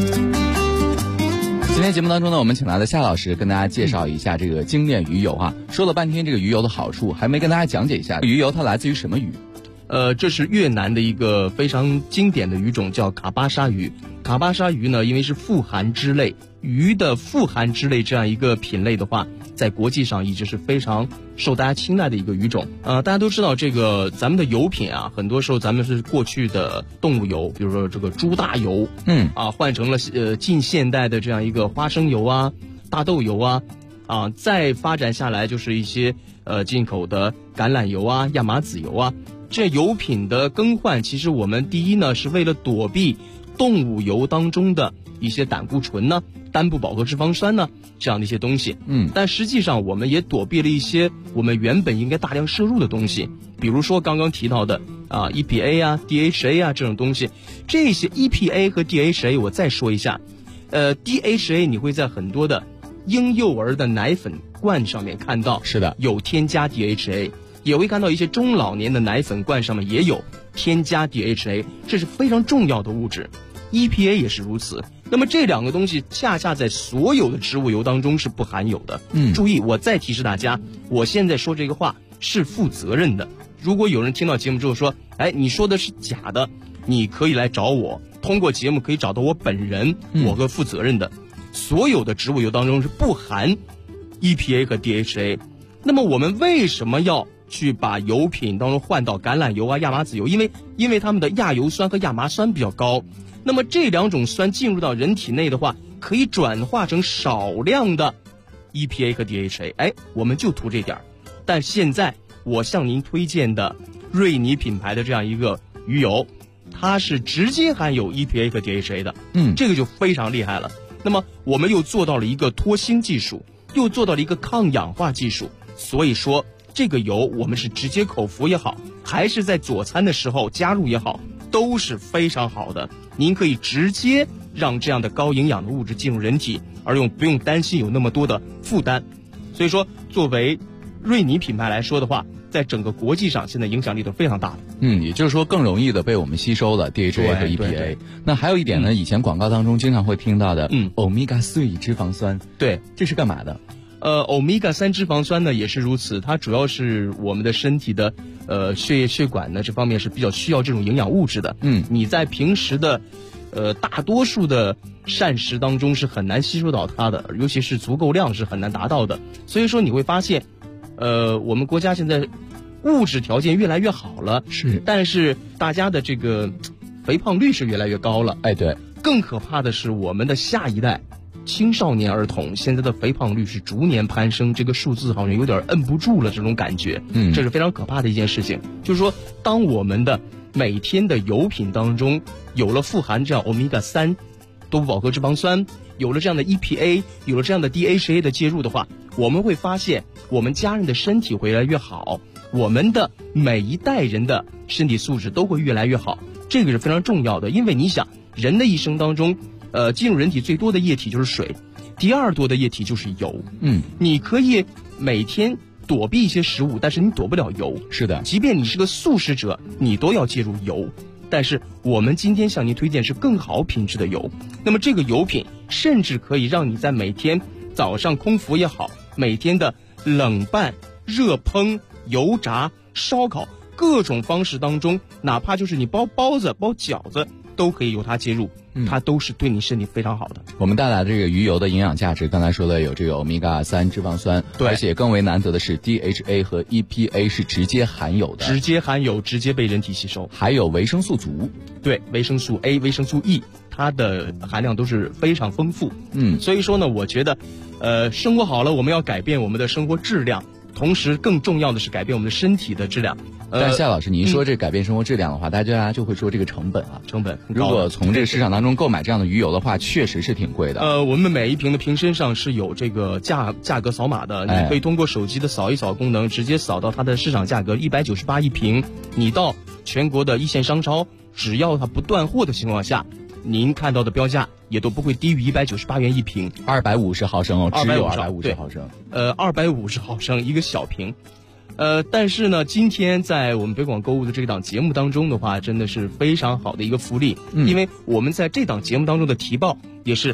今天节目当中呢，我们请来了夏老师跟大家介绍一下这个精炼鱼油啊。说了半天这个鱼油的好处，还没跟大家讲解一下鱼油它来自于什么鱼。 这是越南的一个非常经典的鱼种，叫卡巴沙鱼。卡巴沙鱼呢，因为是富含脂类，鱼的富含脂类这样一个品类的话，在国际上一直是非常受大家青睐的一个鱼种。大家都知道这个咱们的油品啊，很多时候咱们是过去的动物油，比如说这个猪大油，换成了近现代的这样一个花生油啊、大豆油啊，再发展下来就是一些进口的橄榄油啊、亚麻籽油啊。这油品的更换，其实我们第一呢是为了躲避动物油当中的一些胆固醇呢、单不饱和脂肪酸呢这样的一些东西。但实际上我们也躲避了一些我们原本应该大量摄入的东西，比如说刚刚提到的EPA 啊、DHA 啊这种东西。这些 EPA 和 DHA 我再说一下，DHA 你会在很多的婴幼儿的奶粉罐上面看到， 是的， 有添加 DHA。也会看到一些中老年的奶粉罐上面也有添加 DHA， 这是非常重要的物质。EPA 也是如此。那么这两个东西恰恰在所有的植物油当中是不含有的。注意，我再提示大家，我现在说这个话是负责任的。如果有人听到节目之后说，你说的是假的，你可以来找我，通过节目可以找到我本人，我会负责任的。所有的植物油当中是不含 EPA 和 DHA。那么我们为什么要去把油品当中换到橄榄油啊、亚麻籽油？因为它们的亚油酸和亚麻酸比较高。那么这两种酸进入到人体内的话，可以转化成少量的 EPA 和 DHA。我们就图这点。但现在我向您推荐的瑞尼品牌的这样一个鱼油，它是直接含有 EPA 和 DHA 的。这个就非常厉害了。那么我们又做到了一个脱氢技术，又做到了一个抗氧化技术。所以说这个油我们是直接口服也好，还是在佐餐的时候加入也好，都是非常好的。您可以直接让这样的高营养的物质进入人体，而不用担心有那么多的负担。所以说作为瑞尼品牌来说的话，在整个国际上现在影响力都非常大的。 也就是说更容易的被我们吸收了 DHA 和 EPA。那还有一点呢，以前广告当中经常会听到的Omega 3脂肪酸。 对， 这是干嘛的 ？Omega 3脂肪酸呢也是如此，它主要是我们的身体的血液血管呢这方面是比较需要这种营养物质的。你在平时的大多数的膳食当中是很难吸收到它的，尤其是足够量是很难达到的。所以说你会发现我们国家现在物质条件越来越好了，但是大家的这个肥胖率是越来越高了。 对， 更可怕的是我们的下一代青少年儿童现在的肥胖率是逐年攀升，这个数字好像有点摁不住了，这种感觉。这是非常可怕的一件事情。就是说当我们的每天的油品当中有了富含这样 Omega 3多不饱和脂肪酸，有了这样的 EPA， 有了这样的 DHA 的介入的话，我们会发现我们家人的身体会越来越好，我们的每一代人的身体素质都会越来越好。这个是非常重要的。因为你想，人的一生当中进入人体最多的液体就是水，第二多的液体就是油。你可以每天躲避一些食物，但是你躲不了油。 是的， 即便你是个素食者，你都要介入油。但是我们今天向您推荐是更好品质的油。那么这个油品甚至可以让你在每天早上空腹也好，每天的冷拌、热烹、油炸、烧烤各种方式当中，哪怕就是你包包子、包饺子，都可以由它介入，它都是对你身体非常好的。 我们带来的这个鱼油的营养价值，刚才说的有这个 Omega 3脂肪酸， 对， 而且更为难得的是 DHA 和 EPA 是直接含有的， 直接含有，直接被人体吸收， 还有维生素足， 对，维生素 A、维生素 E， 它的含量都是非常丰富。所以说呢，我觉得，生活好了，我们要改变我们的生活质量。同时更重要的是改变我们的身体的质量。 但夏老师，你一说这改变生活质量的话，大家就会说这个成本啊， 成本如果从这个市场当中购买这样的鱼油的话，确实是挺贵的。 我们每一瓶的瓶身上是有这个价格扫码的，你可以通过手机的扫一扫功能，直接扫到它的市场价格198一瓶。你到全国的一线商超，只要它不断货的情况下，您看到的标价也都不会低于198元一瓶 ，250毫升哦，只有250毫升。 250毫升一个小瓶。但是呢，今天在我们北广购物的这档节目当中的话，真的是非常好的一个福利，因为我们在这档节目当中的提报也是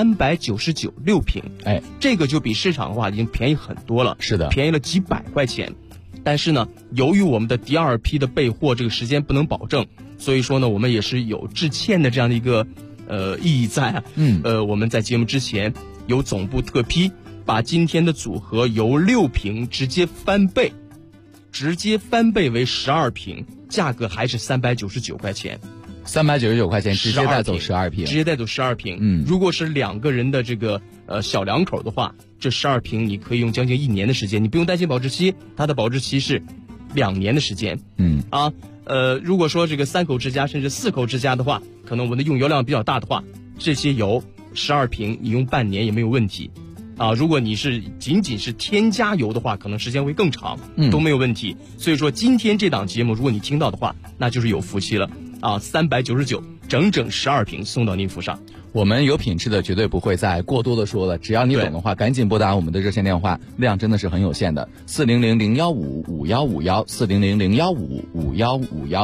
399 6瓶， 哎， 这个就比市场的话已经便宜很多了， 是的， 便宜了几百块钱。 但是呢，由于我们的第二批的备货这个时间不能保证，所以说呢，我们也是有致歉的这样的一个意义在啊。我们在节目之前由总部特批把今天的组合由6瓶直接翻倍为12瓶，价格还是399块钱。 399块钱直接带走12瓶， 直接带走12瓶。如果是2个人的这个小两口的话，这12瓶你可以用将近1年的时间，你不用担心保质期，它的保质期是2年的时间。如果说这个3口之家甚至4口之家的话，可能我们的用油量比较大的话，这些油12瓶你用半年也没有问题。如果你是仅仅是添加油的话，可能时间会更长，都没有问题。所以说今天这档节目，如果你听到的话，那就是有福气了399，整整12瓶送到您府上。 我们有品质的绝对不会再过多的说了，只要你懂的话，赶紧拨打我们的热线电话，量真的是很有限的，400-015-5151，400-015-5151。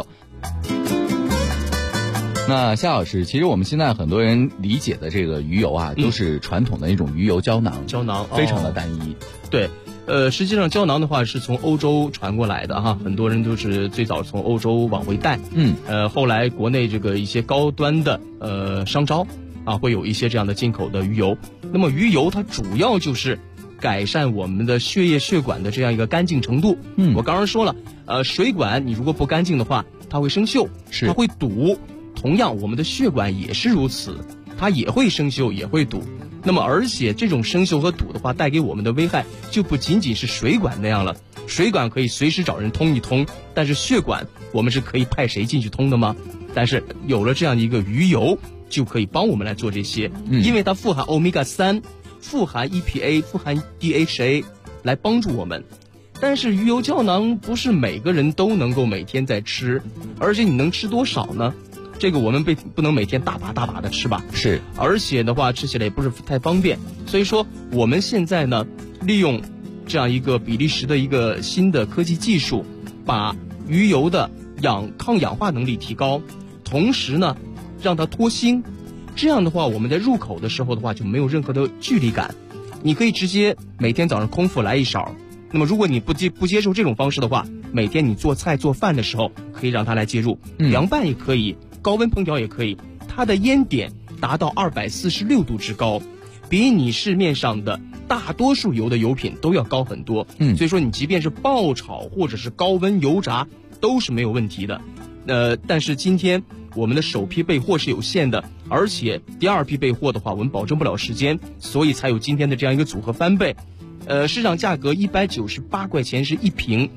那夏老师，其实我们现在很多人理解的这个鱼油啊，都是传统的那种鱼油胶囊，非常的单一。 对，实际上胶囊的话是从欧洲传过来的哈，很多人都是最早从欧洲往回带。后来国内这个一些高端的商超会有一些这样的进口的鱼油。那么鱼油它主要就是改善我们的血液血管的这样一个干净程度。我刚刚说了，水管你如果不干净的话，它会生锈，它会堵。同样我们的血管也是如此，它也会生锈也会堵。那么而且这种生锈和堵的话带给我们的危害就不仅仅是水管那样了，水管可以随时找人通一通，但是血管我们是可以派谁进去通的吗？但是有了这样的一个鱼油就可以帮我们来做这些，因为它富含欧米伽3，富含 EPA， 富含 DHA 来帮助我们。但是鱼油胶囊不是每个人都能够每天在吃，而且你能吃多少呢？这个我们不能每天大把大把的吃吧， 是， 而且的话吃起来也不是太方便。所以说我们现在呢，利用这样一个比利时的一个新的科技技术，把鱼油的抗氧化能力提高，同时呢让它脱腥。这样的话我们在入口的时候的话就没有任何的距离感，你可以直接每天早上空腹来一勺。那么如果你不接受这种方式的话，每天你做菜做饭的时候可以让它来介入，凉拌也可以，高温烹调也可以，它的烟点达到246度之高，比你市面上的大多数油的油品都要高很多。所以说你即便是爆炒或者是高温油炸都是没有问题的。但是今天我们的首批备货是有限的，而且第二批备货的话我们保证不了时间，所以才有今天的这样一个组合翻倍。市场价格198块钱是一瓶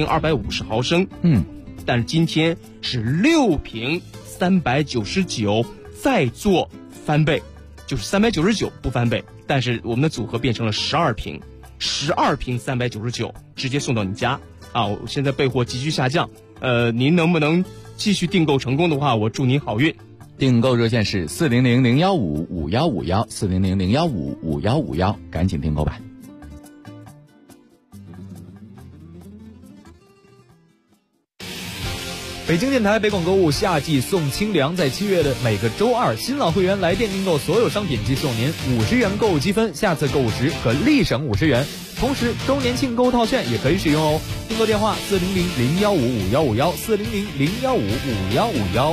250毫升，但是今天是6瓶399，再做翻倍，就是399不翻倍，但是我们的组合变成了12瓶399，直接送到你家现在备货急剧下降，您能不能继续订购成功的话，我祝您好运。 订购热线是400-015-5151，400-015-5151，赶紧订购吧。 北京电台北广购物夏季送清凉，在7月的每个周二，新老会员来店订购所有商品即送您50元购物积分，下次购物时可立省50元。同时周年庆购物套券也可以使用哦。订购电话400-015-5151，400-015-5151。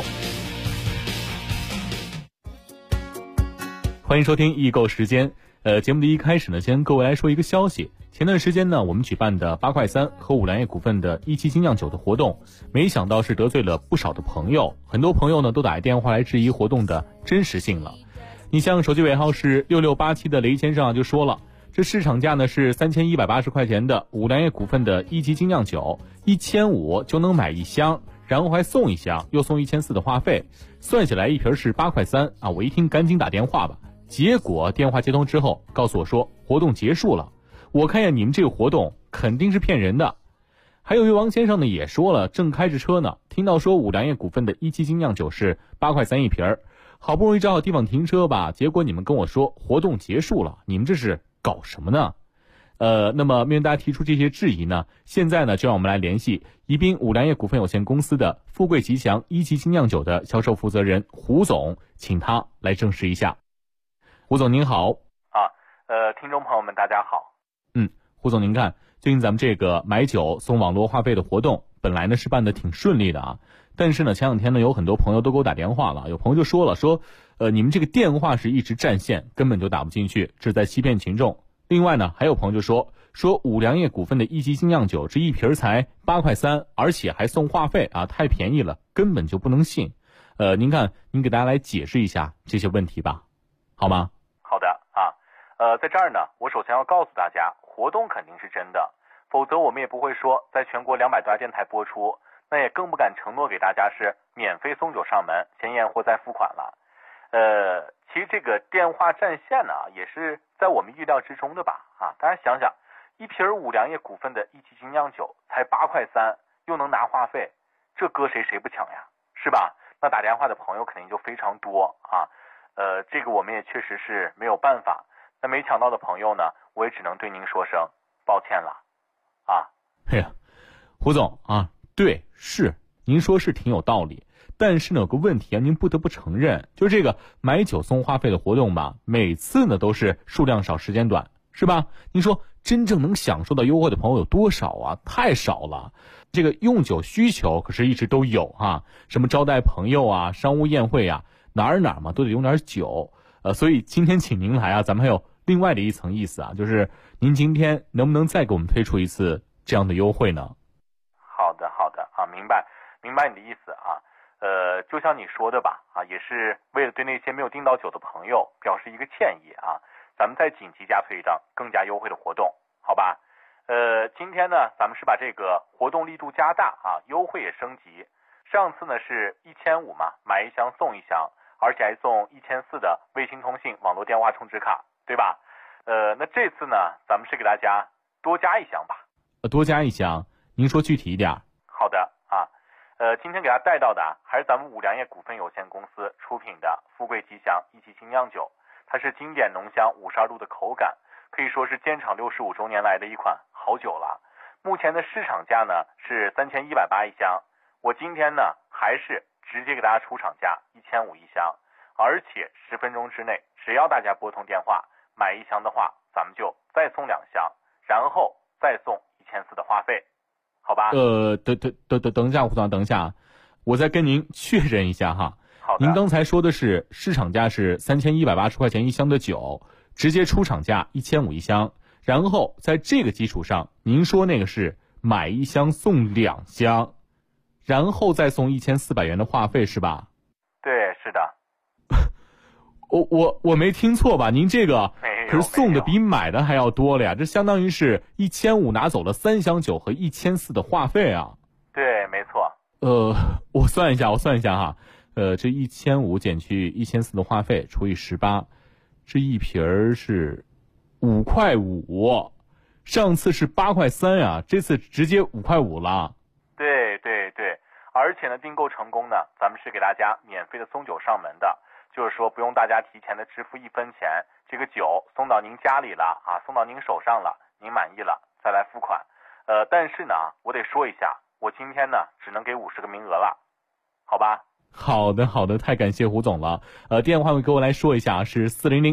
欢迎收听易购时间。节目的一开始呢，先跟各位来说一个消息。前段时间呢，我们举办的8块3和五粮液股份的17精酿酒的活动，没想到是得罪了不少的朋友，很多朋友呢都打电话来质疑活动的真实性了。你像手机尾号是6687的雷先生就说了，这市场价呢是3180块钱的五粮液股份的1级精酿酒，1500就能买1箱，然后还送1箱，又送1400的话费，算下来一瓶是8块3啊！我一听赶紧打电话吧，结果电话接通之后告诉我说活动结束了。我看见你们这个活动肯定是骗人的。还有一位王先生呢也说了，正开着车呢，听到说五粮液股份的1级精酿酒是8块3一瓶，好不容易找好地方停车吧，结果你们跟我说活动结束了，你们这是搞什么呢？那么面对大家提出这些质疑呢，现在呢就让我们来联系宜宾五粮液股份有限公司的富贵吉祥1级精酿酒的销售负责人胡总，请他来证实一下。胡总您好。 听众朋友们大家好。 胡总您看， 最近咱们这个买酒送网络话费的活动，本来呢是办得挺顺利的啊，但是呢前两天呢有很多朋友都给我打电话了，有朋友就说了，说你们这个电话是一直占线，根本就打不进去，这是在欺骗群众。另外呢还有朋友就说五粮液股份的一级精酿酒这一瓶才8块3，而且还送话费啊，太便宜了，根本就不能信。您看您给大家来解释一下这些问题吧，好吗？ 好的啊，在这儿呢我首先要告诉大家，活动肯定是真的，否则我们也不会说在全国200多家电台播出，那也更不敢承诺给大家是免费送酒上门，先验货再付款了。其实这个电话占线呢也是在我们意料之中的吧啊，大家想想，一瓶五粮液股份的一级精酿酒才8块3，又能拿话费，这搁谁不抢呀，是吧？那打电话的朋友肯定就非常多啊。这个我们也确实是没有办法。那没抢到的朋友呢，我也只能对您说声抱歉了啊。 哎呀，胡总啊，对，是您说是挺有道理，但是呢有个问题啊，您不得不承认，就是这个买酒送话费的活动吧，每次呢都是数量少时间短，是吧？您说真正能享受到优惠的朋友有多少啊？太少了。这个用酒需求可是一直都有啊，什么招待朋友啊、商务宴会啊，哪儿嘛都得用点酒。所以今天请您来啊，咱们还有另外的一层意思啊，就是您今天能不能再给我们推出一次这样的优惠呢？ 好的啊，明白你的意思啊。就像你说的吧啊，也是为了对那些没有订到酒的朋友表示一个歉意啊，咱们再紧急加推一张更加优惠的活动，好吧？今天呢咱们是把这个活动力度加大啊，优惠也升级。上次呢是1500嘛，买一箱送一箱，而且还送1400的卫星通信网络电话充值卡，对吧？那这次呢咱们是给大家多加一箱吧。 多加一箱，您说具体一点。 好的啊，今天给大家带到的还是咱们五粮液股份有限公司出品的富贵吉祥一级精酿酒，它是经典浓香52度的口感，可以说是建厂65周年来的一款好酒了。目前的市场价呢是3180一箱，我今天呢还是直接给大家出厂价1500一箱，而且10分钟之内，只要大家拨通电话买一箱的话，咱们就再送2箱，然后再送1400的话费，好吧？ 等一下，胡总，等一下，我再跟您确认一下哈。 好的。 您刚才说的是市场价是3180块钱一箱的酒，直接出厂价1500一箱，然后在这个基础上，您说那个是买一箱送2箱，然后再送1400元的话费是吧？ 对，是的。 我没听错吧？您这个可是送的比买的还要多了呀，这相当于是1500拿走了3箱酒和1400的话费啊。 对，没错。 我算一下哈，这1500减去1400的话费除以18，这一瓶是5块5，上次是8块3呀，这次直接5块5了。 对，而且呢，订购成功呢，咱们是给大家免费的送酒上门的。就是说不用大家提前的支付1分钱，这个酒送到您家里了啊，送到您手上了，您满意了再来付款。但是呢，我得说一下，我今天呢只能给50个名额了，好吧？ 好的，太感谢胡总了。电话给我来说一下，是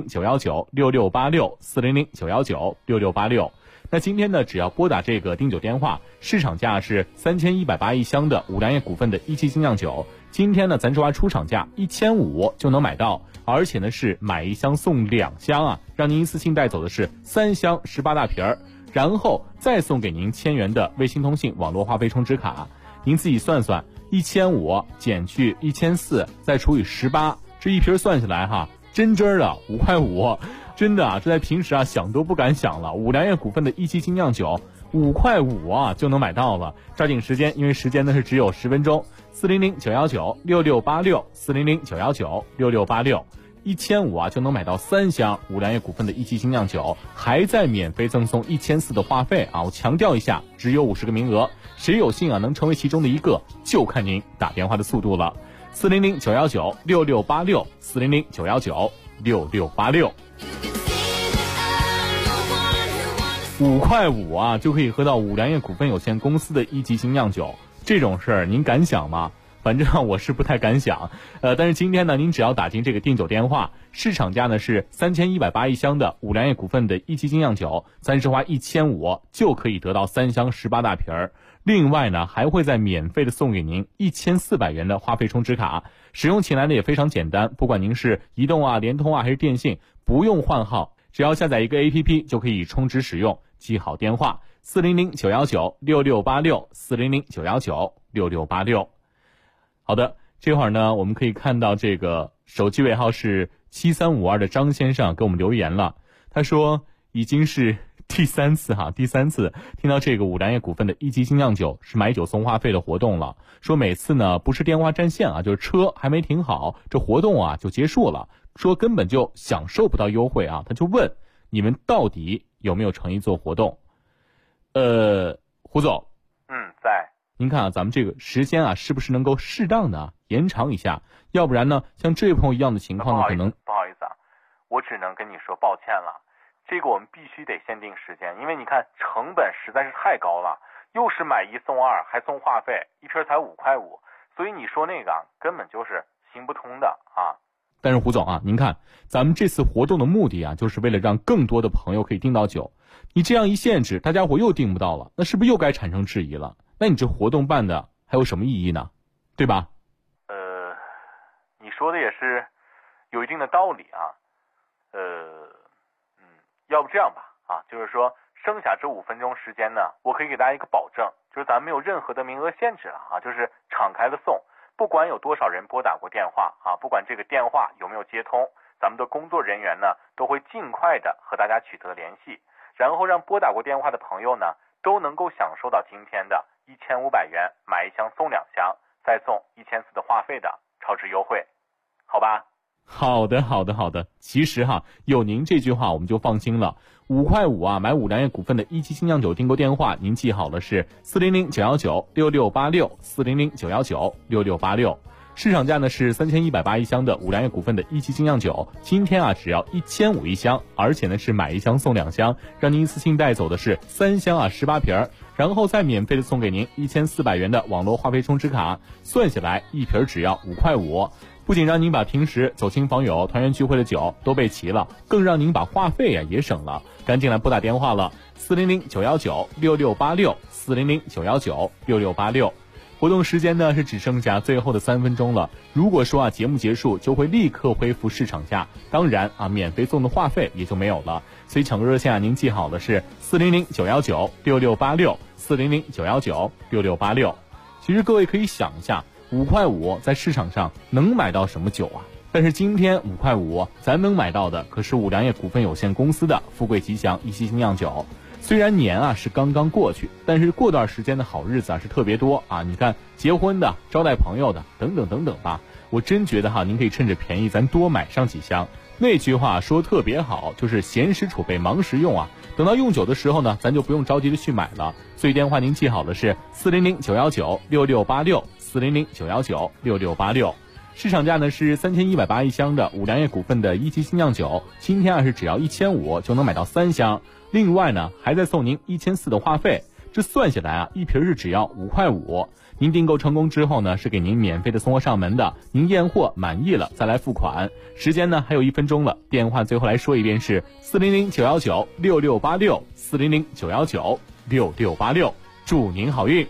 400-919-6686，400-919-6686。那今天呢，只要拨打这个订酒电话，市场价是3180一箱的五粮液股份的一期精酿酒，今天呢咱这话出厂价1500就能买到，而且呢是买一箱送2箱啊，让您一次性带走的是3箱18大瓶儿，然后再送给您1000元的卫星通信网络话费充值卡。您自己算算，1500减去1400再除以18，这一瓶算下来哈，真的5块5。真的啊，这在平时啊想都不敢想了。五粮液股份的一期精酿酒5块5啊就能买到了，抓紧时间，因为时间呢是只有10分钟。400-919-6686，400-919-6686，1500啊就能买到3箱五粮液股份的一期精酿酒，还在免费赠送1400的话费啊！我强调一下，只有50个名额，谁有幸啊能成为其中的一个，就看您打电话的速度了。400-919-6686，400-919-6686。5块5啊就可以喝到五粮液股份有限公司的一级精酿酒，这种事儿您敢想吗？ 反正我是不太敢想。但是今天呢，您只要打进这个订酒电话，市场价呢是3180一箱的五粮液股份的一级精酿酒，咱是花1500就可以得到3箱18大瓶儿。另外呢，还会再免费的送给您1400元的话费充值卡，使用起来呢也非常简单，不管您是移动啊、联通啊还是电信，不用换号，只要下载一个 APP 就可以充值使用。记好电话400-919-6686，400-919-6686。好的，这会儿呢，我们可以看到这个手机尾号是7352的张先生给我们留言了，他说已经是第三次听到这个五粮液股份的一级精酿酒是买酒送话费的活动了，说每次呢不是电话占线啊，就是车还没停好，这活动啊就结束了，说根本就享受不到优惠啊，他就问你们到底有没有诚意做活动？胡总， 在。 您看啊，咱们这个时间啊，是不是能够适当的延长一下？要不然呢，像这位朋友一样的情况呢，可能不好意思啊，我只能跟你说抱歉了。这个我们必须得限定时间，因为你看成本实在是太高了，又是买1送2，还送话费，一瓶才5块5，所以你说那个根本就是行不通的啊。 但是胡总啊，您看咱们这次活动的目的啊，就是为了让更多的朋友可以订到酒。你这样一限制，大家伙又订不到了，那是不是又该产生质疑了？那你这活动办的还有什么意义呢？对吧？ 你说的也是有一定的道理啊。要不这样吧啊，就是说剩下这5分钟时间呢，我可以给大家一个保证，就是咱们没有任何的名额限制了啊，就是敞开了送，不管有多少人拨打过电话啊，不管这个电话有没有接通，咱们的工作人员呢都会尽快的和大家取得联系，然后让拨打过电话的朋友呢都能够享受到今天的1500元买1箱送2箱，再送1400的话费的超值优惠，好吧？ 好的。其实哈，有您这句话我们就放心了。5块5啊，买五粮液股份的一级精酿酒订购电话，您记好了是400-919-6686，400-919-6686。市场价呢是3180一箱的五粮液股份的一级精酿酒，今天啊只要1500一箱，而且呢是买1箱送2箱，让您一次性带走的是3箱啊18瓶，然后再免费的送给您1400元的网络话费充值卡，算下来一瓶只要5块5。不仅让您把平时走亲访友、团圆聚会的酒都备齐了，更让您把话费也省了。赶紧来拨打电话了，400-919-6686，400-919-6686。活动时间呢是只剩下最后的3分钟了。如果说节目结束就会立刻恢复市场价，当然免费送的话费也就没有了。所以抢购热线您记好了是400-919-6686，400-919-6686。其实各位可以想一下，5块5在市场上能买到什么酒啊？但是今天5块5咱能买到的可是五粮液股份有限公司的富贵吉祥一级精酿酒。虽然年是刚刚过去，但是过段时间的好日子是特别多啊！你看结婚的、招待朋友的等等吧，我真觉得您可以趁着便宜咱多买上几箱。那句话说特别好，就是闲时储备忙时用啊。等到用酒的时候呢，咱就不用着急的去买了。所以电话您记好的是400-919-6686，400-919-6686。市场价呢是3180一箱的五粮液股份的一级精酿酒，今天是只要1500就能买到3箱。另外呢，还在送您1400的话费，这算下来一瓶是只要5块5。您订购成功之后呢，是给您免费的送货上门的。您验货满意了再来付款。时间呢还有1分钟了，电话最后来说一遍是400-919-6686，400-919-6686。祝您好运。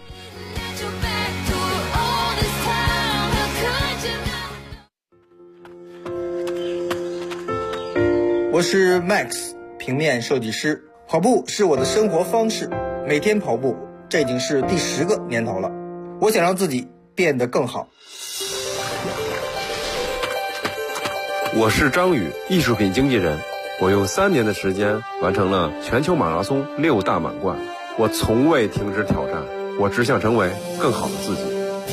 我是 Max， 平面设计师。跑步是我的生活方式，每天跑步，这已经是第10个年头了。我想让自己变得更好。 我是张宇，艺术品经纪人。我用3年的时间完成了全球马拉松6大满贯。我从未停止挑战，我只想成为更好的自己。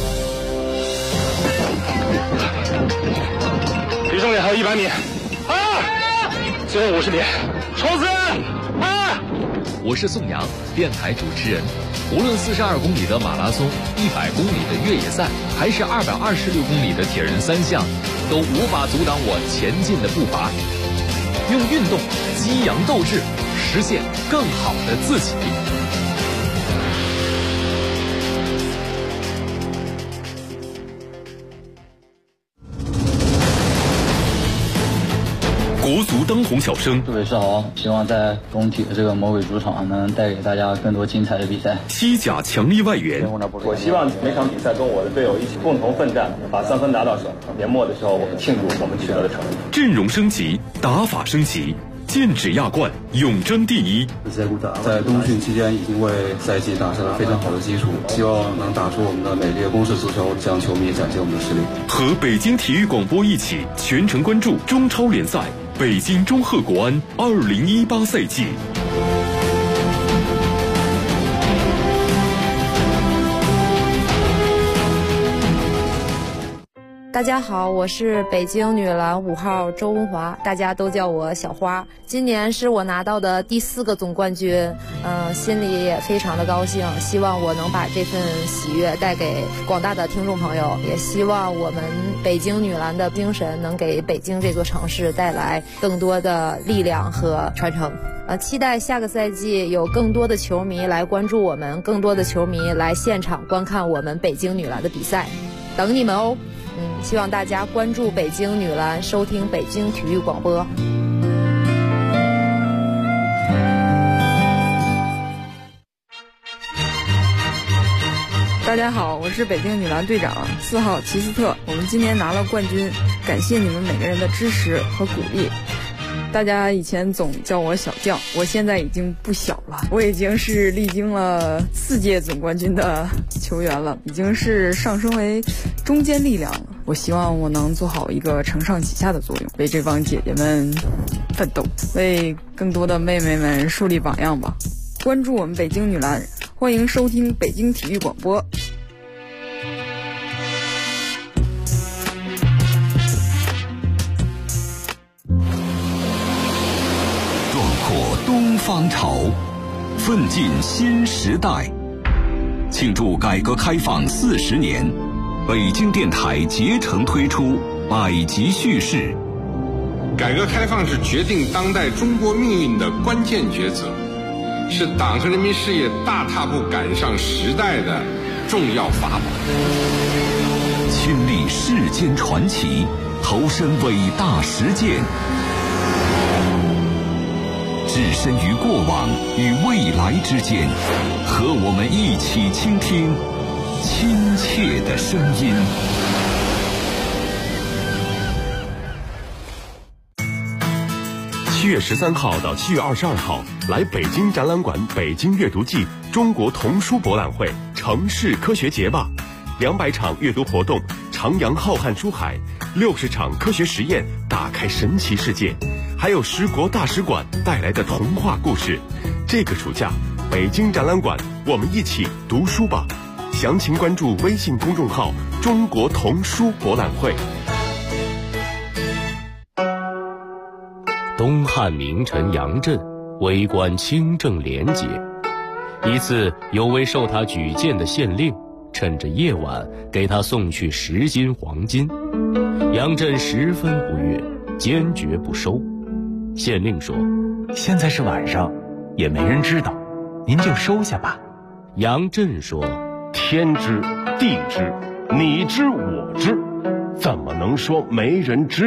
离终点还有100米，最后50米，冲刺！ 我是宋阳，电台主持人。无论42公里的马拉松、100公里的越野赛，还是226公里的铁人3项，都无法阻挡我前进的步伐。用运动激扬斗志，实现更好的自己。 当红小生。 祝伟是好，希望在工体的这个魔鬼主场能带给大家更多精彩的比赛。 西甲强力外援， 我希望每场比赛跟我的队友一起共同奋战，把3分拿到手。年末的时候，我们庆祝我们取得的成绩。 阵容升级，打法升级。剑指亚冠，永争第一。 在冬训期间已经为赛季打下了非常好的基础，希望能打出我们的美丽的攻势足球，向球迷展现我们的实力。 和北京体育广播一起全程关注中超联赛北京中赫国安2018赛季。 大家好，我是北京女篮5号周文华，大家都叫我小花。今年是我拿到的第4个总冠军，心里也非常的高兴，希望我能把这份喜悦带给广大的听众朋友，也希望我们北京女篮的精神能给北京这座城市带来更多的力量和传承。期待下个赛季有更多的球迷来关注我们，更多的球迷来现场观看我们北京女篮的比赛，等你们哦。希望大家关注北京女篮，收听北京体育广播。 大家好，我是北京女篮队长4号齐斯特，我们今年拿了冠军，感谢你们每个人的支持和鼓励。大家以前总叫我小将，我现在已经不小了，我已经是历经了4届总冠军的球员了，已经是上升为中坚力量了。我希望我能做好一个承上启下的作用，为这帮姐姐们奋斗，为更多的妹妹们树立榜样吧。关注我们北京女篮，欢迎收听北京体育广播。 东方潮，奋进新时代。庆祝改革开放40年，北京电台竭诚推出百集叙事。 改革开放是决定当代中国命运的关键抉择，是党和人民事业大踏步赶上时代的重要法宝。 亲历世间传奇，投身伟大实践。置身于过往与未来之间，和我们一起倾听亲切的声音。7月13号到7月22号，来北京展览馆北京阅读季中国童书博览会城市科学节吧，200场阅读活动，徜徉浩瀚书海，60场科学实验，打开神奇世界。还有10国大使馆带来的童话故事。这个暑假，北京展览馆，我们一起读书吧。详情关注微信公众号“中国童书博览会”。东汉名臣杨震为官清正廉洁，一次有位受他举荐的县令趁着夜晚给他送去10斤黄金，杨震十分不悦，坚决不收。县令说：“ 现在是晚上，也没人知道，您就收下吧。” 杨震说：“ 天知地知，你知我知，怎么能说没人知？”